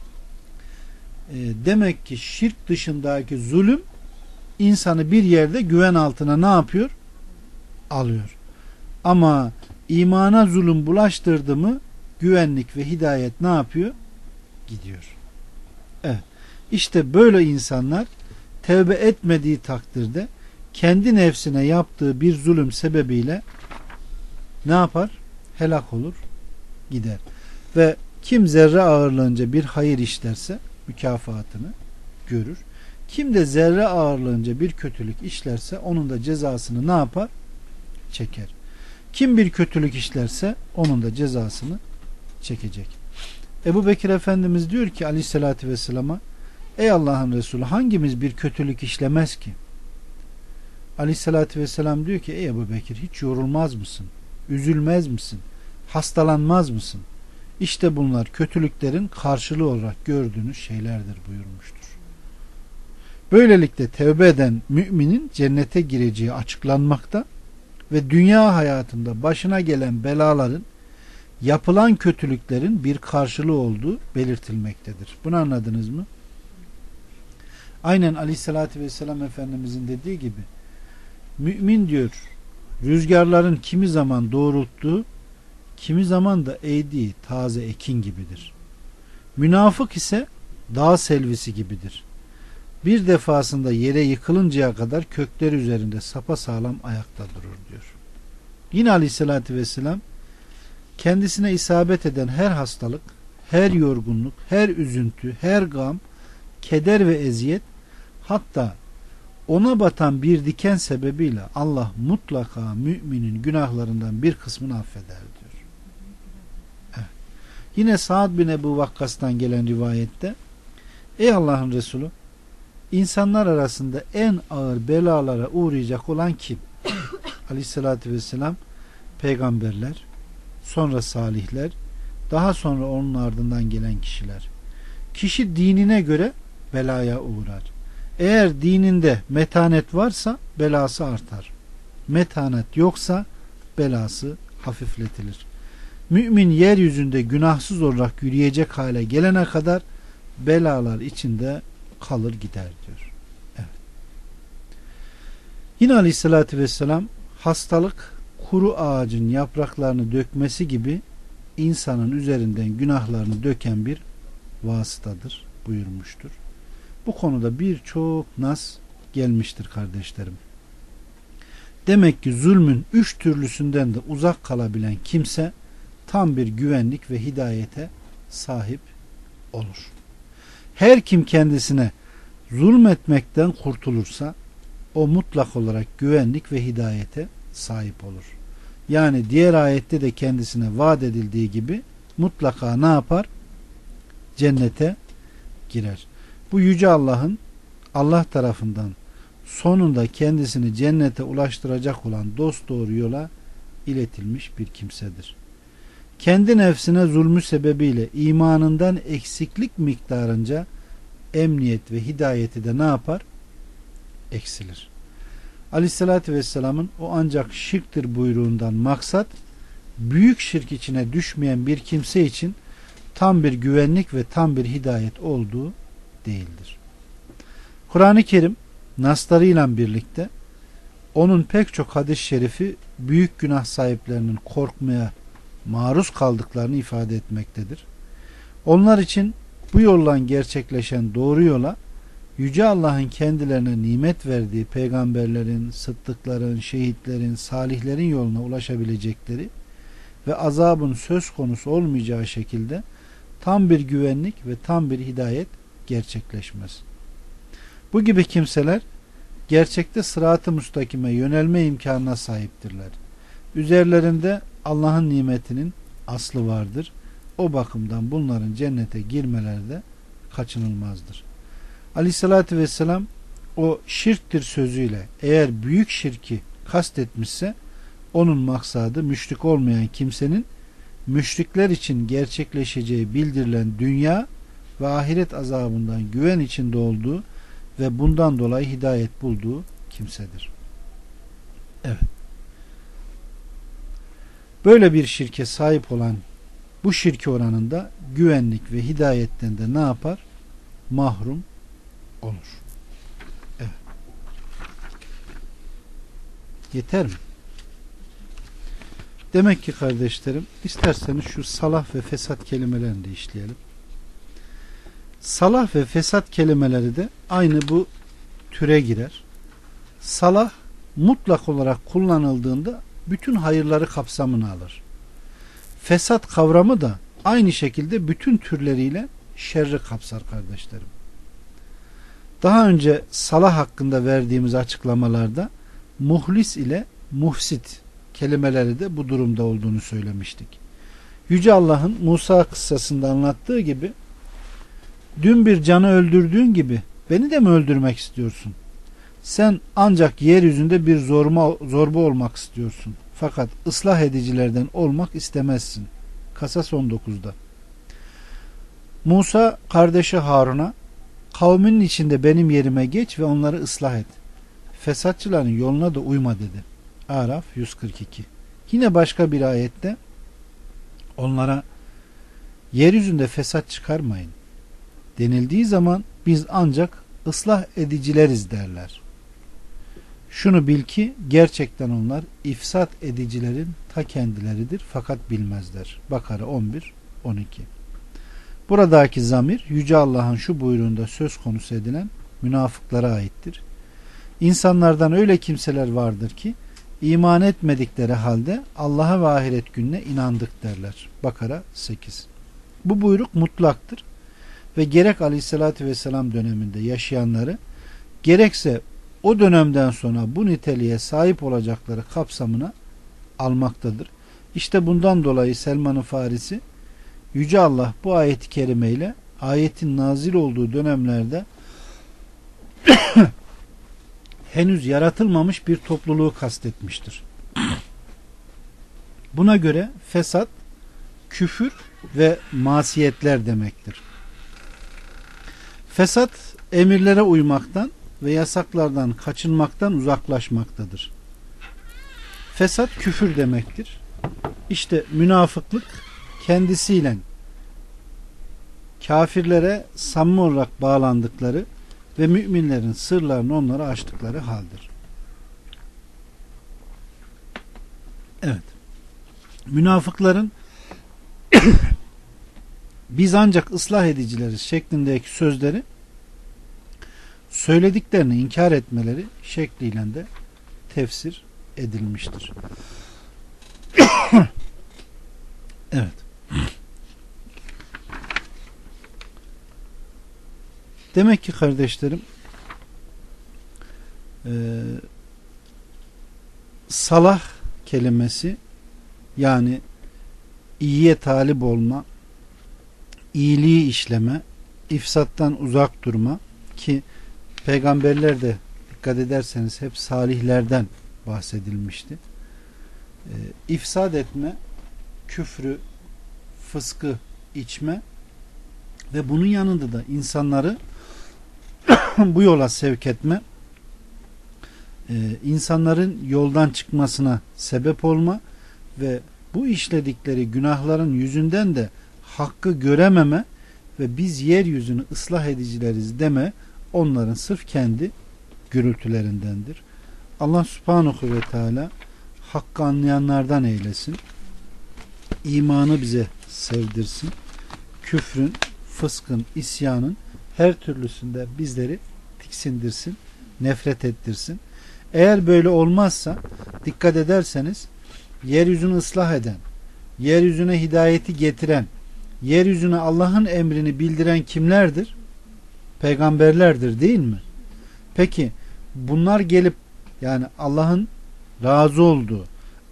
demek ki şirk dışındaki zulüm insanı bir yerde güven altına ne yapıyor? Alıyor. Ama imana zulüm bulaştırdı mı güvenlik ve hidayet ne yapıyor? Gidiyor. Evet. İşte böyle insanlar tevbe etmediği takdirde kendi nefsine yaptığı bir zulüm sebebiyle ne yapar? Helak olur, gider. Ve kim zerre ağırlığınca bir hayır işlerse mükafatını görür. Kim de zerre ağırlığınca bir kötülük işlerse onun da cezasını ne yapar? Çeker. Kim bir kötülük işlerse onun da cezasını çekecek. Ebu Bekir Efendimiz diyor ki aleyhissalatü vesselama, ey Allah'ın Resulü, hangimiz bir kötülük işlemez ki? Aleyhissalatü vesselam diyor ki, ey Ebu Bekir, hiç yorulmaz mısın? Üzülmez misin? Hastalanmaz mısın? İşte bunlar kötülüklerin karşılığı olarak gördüğünüz şeylerdir buyurmuştur. Böylelikle tevbe eden müminin cennete gireceği açıklanmakta ve dünya hayatında başına gelen belaların yapılan kötülüklerin bir karşılığı olduğu belirtilmektedir. Bunu anladınız mı? Aynen Aleyhisselatü Vesselam Efendimizin dediği gibi mümin diyor rüzgarların kimi zaman doğrulttuğu, kimi zaman da eğdiği taze ekin gibidir. Münafık ise dağ selvisi gibidir. Bir defasında yere yıkılıncaya kadar kökleri üzerinde sapasağlam ayakta durur diyor. Yine Aleyhisselatü Vesselam kendisine isabet eden her hastalık, her yorgunluk, her üzüntü, her gam, keder ve eziyet, hatta ona batan bir diken sebebiyle Allah mutlaka müminin günahlarından bir kısmını affeder diyor. Evet. Yine Sa'd bin Ebu Vakkas'tan gelen rivayette, ey Allah'ın Resulü, insanlar arasında en ağır belalara uğrayacak olan kim? Aleyhissalatü vesselam, peygamberler, sonra salihler, daha sonra onun ardından gelen kişiler. Kişi dinine göre belaya uğrar. Eğer dininde metanet varsa belası artar. Metanet yoksa belası hafifletilir. Mümin yeryüzünde günahsız olarak yürüyecek hale gelene kadar belalar içinde kalır gider diyor. Evet. Yine Aleyhisselatü Vesselam hastalık kuru ağacın yapraklarını dökmesi gibi insanın üzerinden günahlarını döken bir vasıtadır buyurmuştur. Bu konuda birçok nas gelmiştir kardeşlerim. Demek ki zulmün 3 türlüsünden de uzak kalabilen kimse tam bir güvenlik ve hidayete sahip olur. Her kim kendisine zulmetmekten kurtulursa o mutlak olarak güvenlik ve hidayete sahip olur. Yani diğer ayette de kendisine vaat edildiği gibi mutlaka ne yapar? Cennete girer. Bu Yüce Allah'ın Allah tarafından sonunda kendisini cennete ulaştıracak olan dosdoğru yola iletilmiş bir kimsedir. Kendi nefsine zulmü sebebiyle imanından eksiklik miktarınca emniyet ve hidayeti de ne yapar? Eksilir. Aleyhissalatü Vesselam'ın o ancak şirktir buyruğundan maksat büyük şirk içine düşmeyen bir kimse için tam bir güvenlik ve tam bir hidayet olduğu değildir. Kur'an-ı Kerim naslarıyla birlikte onun pek çok hadis-i şerifi büyük günah sahiplerinin korkmaya maruz kaldıklarını ifade etmektedir. Onlar için bu yoldan gerçekleşen doğru yola Yüce Allah'ın kendilerine nimet verdiği peygamberlerin, sıddıkların, şehitlerin, salihlerin yoluna ulaşabilecekleri ve azabın söz konusu olmayacağı şekilde tam bir güvenlik ve tam bir hidayet gerçekleşmez. Bu gibi kimseler gerçekte sırat-ı müstakime yönelme imkanına sahiptirler. Üzerlerinde Allah'ın nimetinin aslı vardır. O bakımdan bunların cennete girmeleri de kaçınılmazdır. Aleyhissalatü vesselam o şirktir sözüyle eğer büyük şirki kastetmişse onun maksadı müşrik olmayan kimsenin müşrikler için gerçekleşeceği bildirilen dünya ve ahiret azabından güven içinde olduğu ve bundan dolayı hidayet bulduğu kimsedir. Evet. Böyle bir şirke sahip olan bu şirki oranında güvenlik ve hidayetten de ne yapar? Mahrum olur. Evet. Yeter mi? Demek ki kardeşlerim, isterseniz şu salah ve fesat kelimelerini de işleyelim. Salah ve fesat kelimeleri de aynı bu türe girer. Salah mutlak olarak kullanıldığında bütün hayırları kapsamına alır. Fesat kavramı da aynı şekilde bütün türleriyle şerri kapsar kardeşlerim. Daha önce salah hakkında verdiğimiz açıklamalarda muhlis ile muhsit kelimeleri de bu durumda olduğunu söylemiştik. Yüce Allah'ın Musa kıssasında anlattığı gibi dün bir canı öldürdüğün gibi beni de mi öldürmek istiyorsun? Sen ancak yeryüzünde bir zorba olmak istiyorsun. Fakat ıslah edicilerden olmak istemezsin. Kasas 19'da. Musa kardeşi Harun'a kavminin içinde benim yerime geç ve onları ıslah et. Fesatçıların yoluna da uyma dedi. Araf 142. Yine başka bir ayette onlara yeryüzünde fesat çıkarmayın denildiği zaman biz ancak ıslah edicileriz derler. Şunu bil ki gerçekten onlar ifsat edicilerin ta kendileridir fakat bilmezler. Bakara 11, 12. Buradaki zamir Yüce Allah'ın şu buyruğunda söz konusu edilen münafıklara aittir. İnsanlardan öyle kimseler vardır ki iman etmedikleri halde Allah'a ve ahiret gününe inandık derler. Bakara 8. Bu buyruk mutlaktır ve gerek Aleyhisselatü Vesselam döneminde yaşayanları gerekse o dönemden sonra bu niteliğe sahip olacakları kapsamına almaktadır. İşte bundan dolayı Selman-ı Farisi Yüce Allah bu ayet-i kerimeyle ayetin nazil olduğu dönemlerde henüz yaratılmamış bir topluluğu kastetmiştir. Buna göre fesat, küfür ve masiyetler demektir. Fesat, emirlere uymaktan ve yasaklardan kaçınmaktan uzaklaşmaktadır. Fesat küfür demektir. İşte münafıklık kendisiyle kafirlere samimi olarak bağlandıkları ve müminlerin sırlarını onlara açtıkları haldir. Evet. Münafıkların biz ancak ıslah edicileriz şeklindeki sözleri söylediklerini inkar etmeleri şekliyle de tefsir edilmiştir. Evet. Demek ki kardeşlerim salah kelimesi yani iyiye talip olma, iyiliği işleme, ifsattan uzak durma ki peygamberler de dikkat ederseniz hep salihlerden bahsedilmişti. İfsad etme, küfrü, fıskı içme ve bunun yanında da insanları bu yola sevk etme, insanların yoldan çıkmasına sebep olma ve bu işledikleri günahların yüzünden de hakkı görememe ve biz yeryüzünü ıslah edicileriz deme onların sırf kendi gürültülerindendir. Allah subhanahu ve teala hakkı anlayanlardan eylesin. İmanı bize sevdirsin. Küfrün, fıskın, isyanın her türlüsünde bizleri tiksindirsin, nefret ettirsin. Eğer böyle olmazsa dikkat ederseniz yeryüzünü ıslah eden, yeryüzüne hidayeti getiren, yeryüzüne Allah'ın emrini bildiren kimlerdir? Peygamberlerdir değil mi? Peki bunlar gelip yani Allah'ın razı olduğu,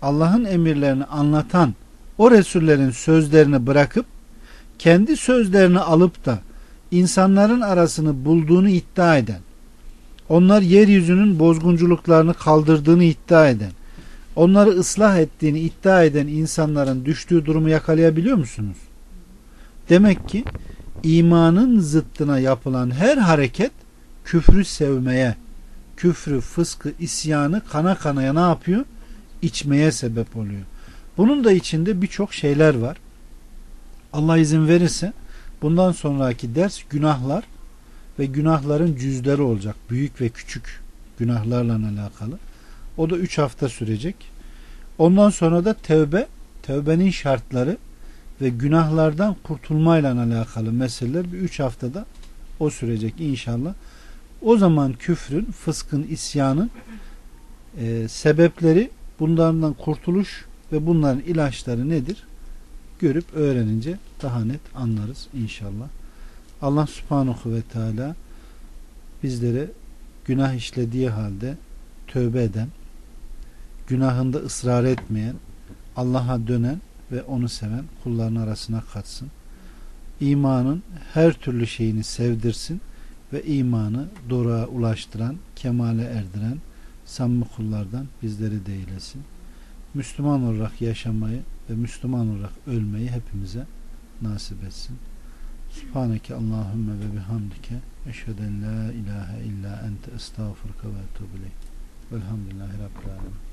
Allah'ın emirlerini anlatan o Resullerin sözlerini bırakıp kendi sözlerini alıp da insanların arasını bulduğunu iddia eden, onlar yeryüzünün bozgunculuklarını kaldırdığını iddia eden, onları ıslah ettiğini iddia eden insanların düştüğü durumu yakalayabiliyor musunuz? Demek ki imanın zıttına yapılan her hareket küfrü sevmeye, küfrü, fıskı, isyanı kana kanaya ne yapıyor? İçmeye sebep oluyor. Bunun da içinde birçok şeyler var. Allah izin verirse bundan sonraki ders günahlar ve günahların cüzleri olacak. Büyük ve küçük günahlarla alakalı. O da 3 hafta sürecek. Ondan sonra da tevbe, tevbenin şartları ve günahlardan kurtulmayla alakalı meseleler bir 3 haftada o sürecek inşallah. O zaman küfrün, fıskın, isyanın sebepleri, bunlardan kurtuluş ve bunların ilaçları nedir? Görüp öğrenince daha net anlarız inşallah. Allah subhanahu ve teala bizlere günah işlediği halde tövbe eden, günahında ısrar etmeyen, Allah'a dönen ve onu seven kulların arasına katsın. İmanın her türlü şeyini sevdirsin ve imanı doğruya ulaştıran, kemale erdiren samimi kullardan bizleri de eylesin. Müslüman olarak yaşamayı ve Müslüman olarak ölmeyi hepimize nasip etsin. Subhaneke Allahümme ve bihamdike eşheden la ilahe illa ente estağfurke ve etûbü ileyk. Velhamdülillahi Rabbil alemin.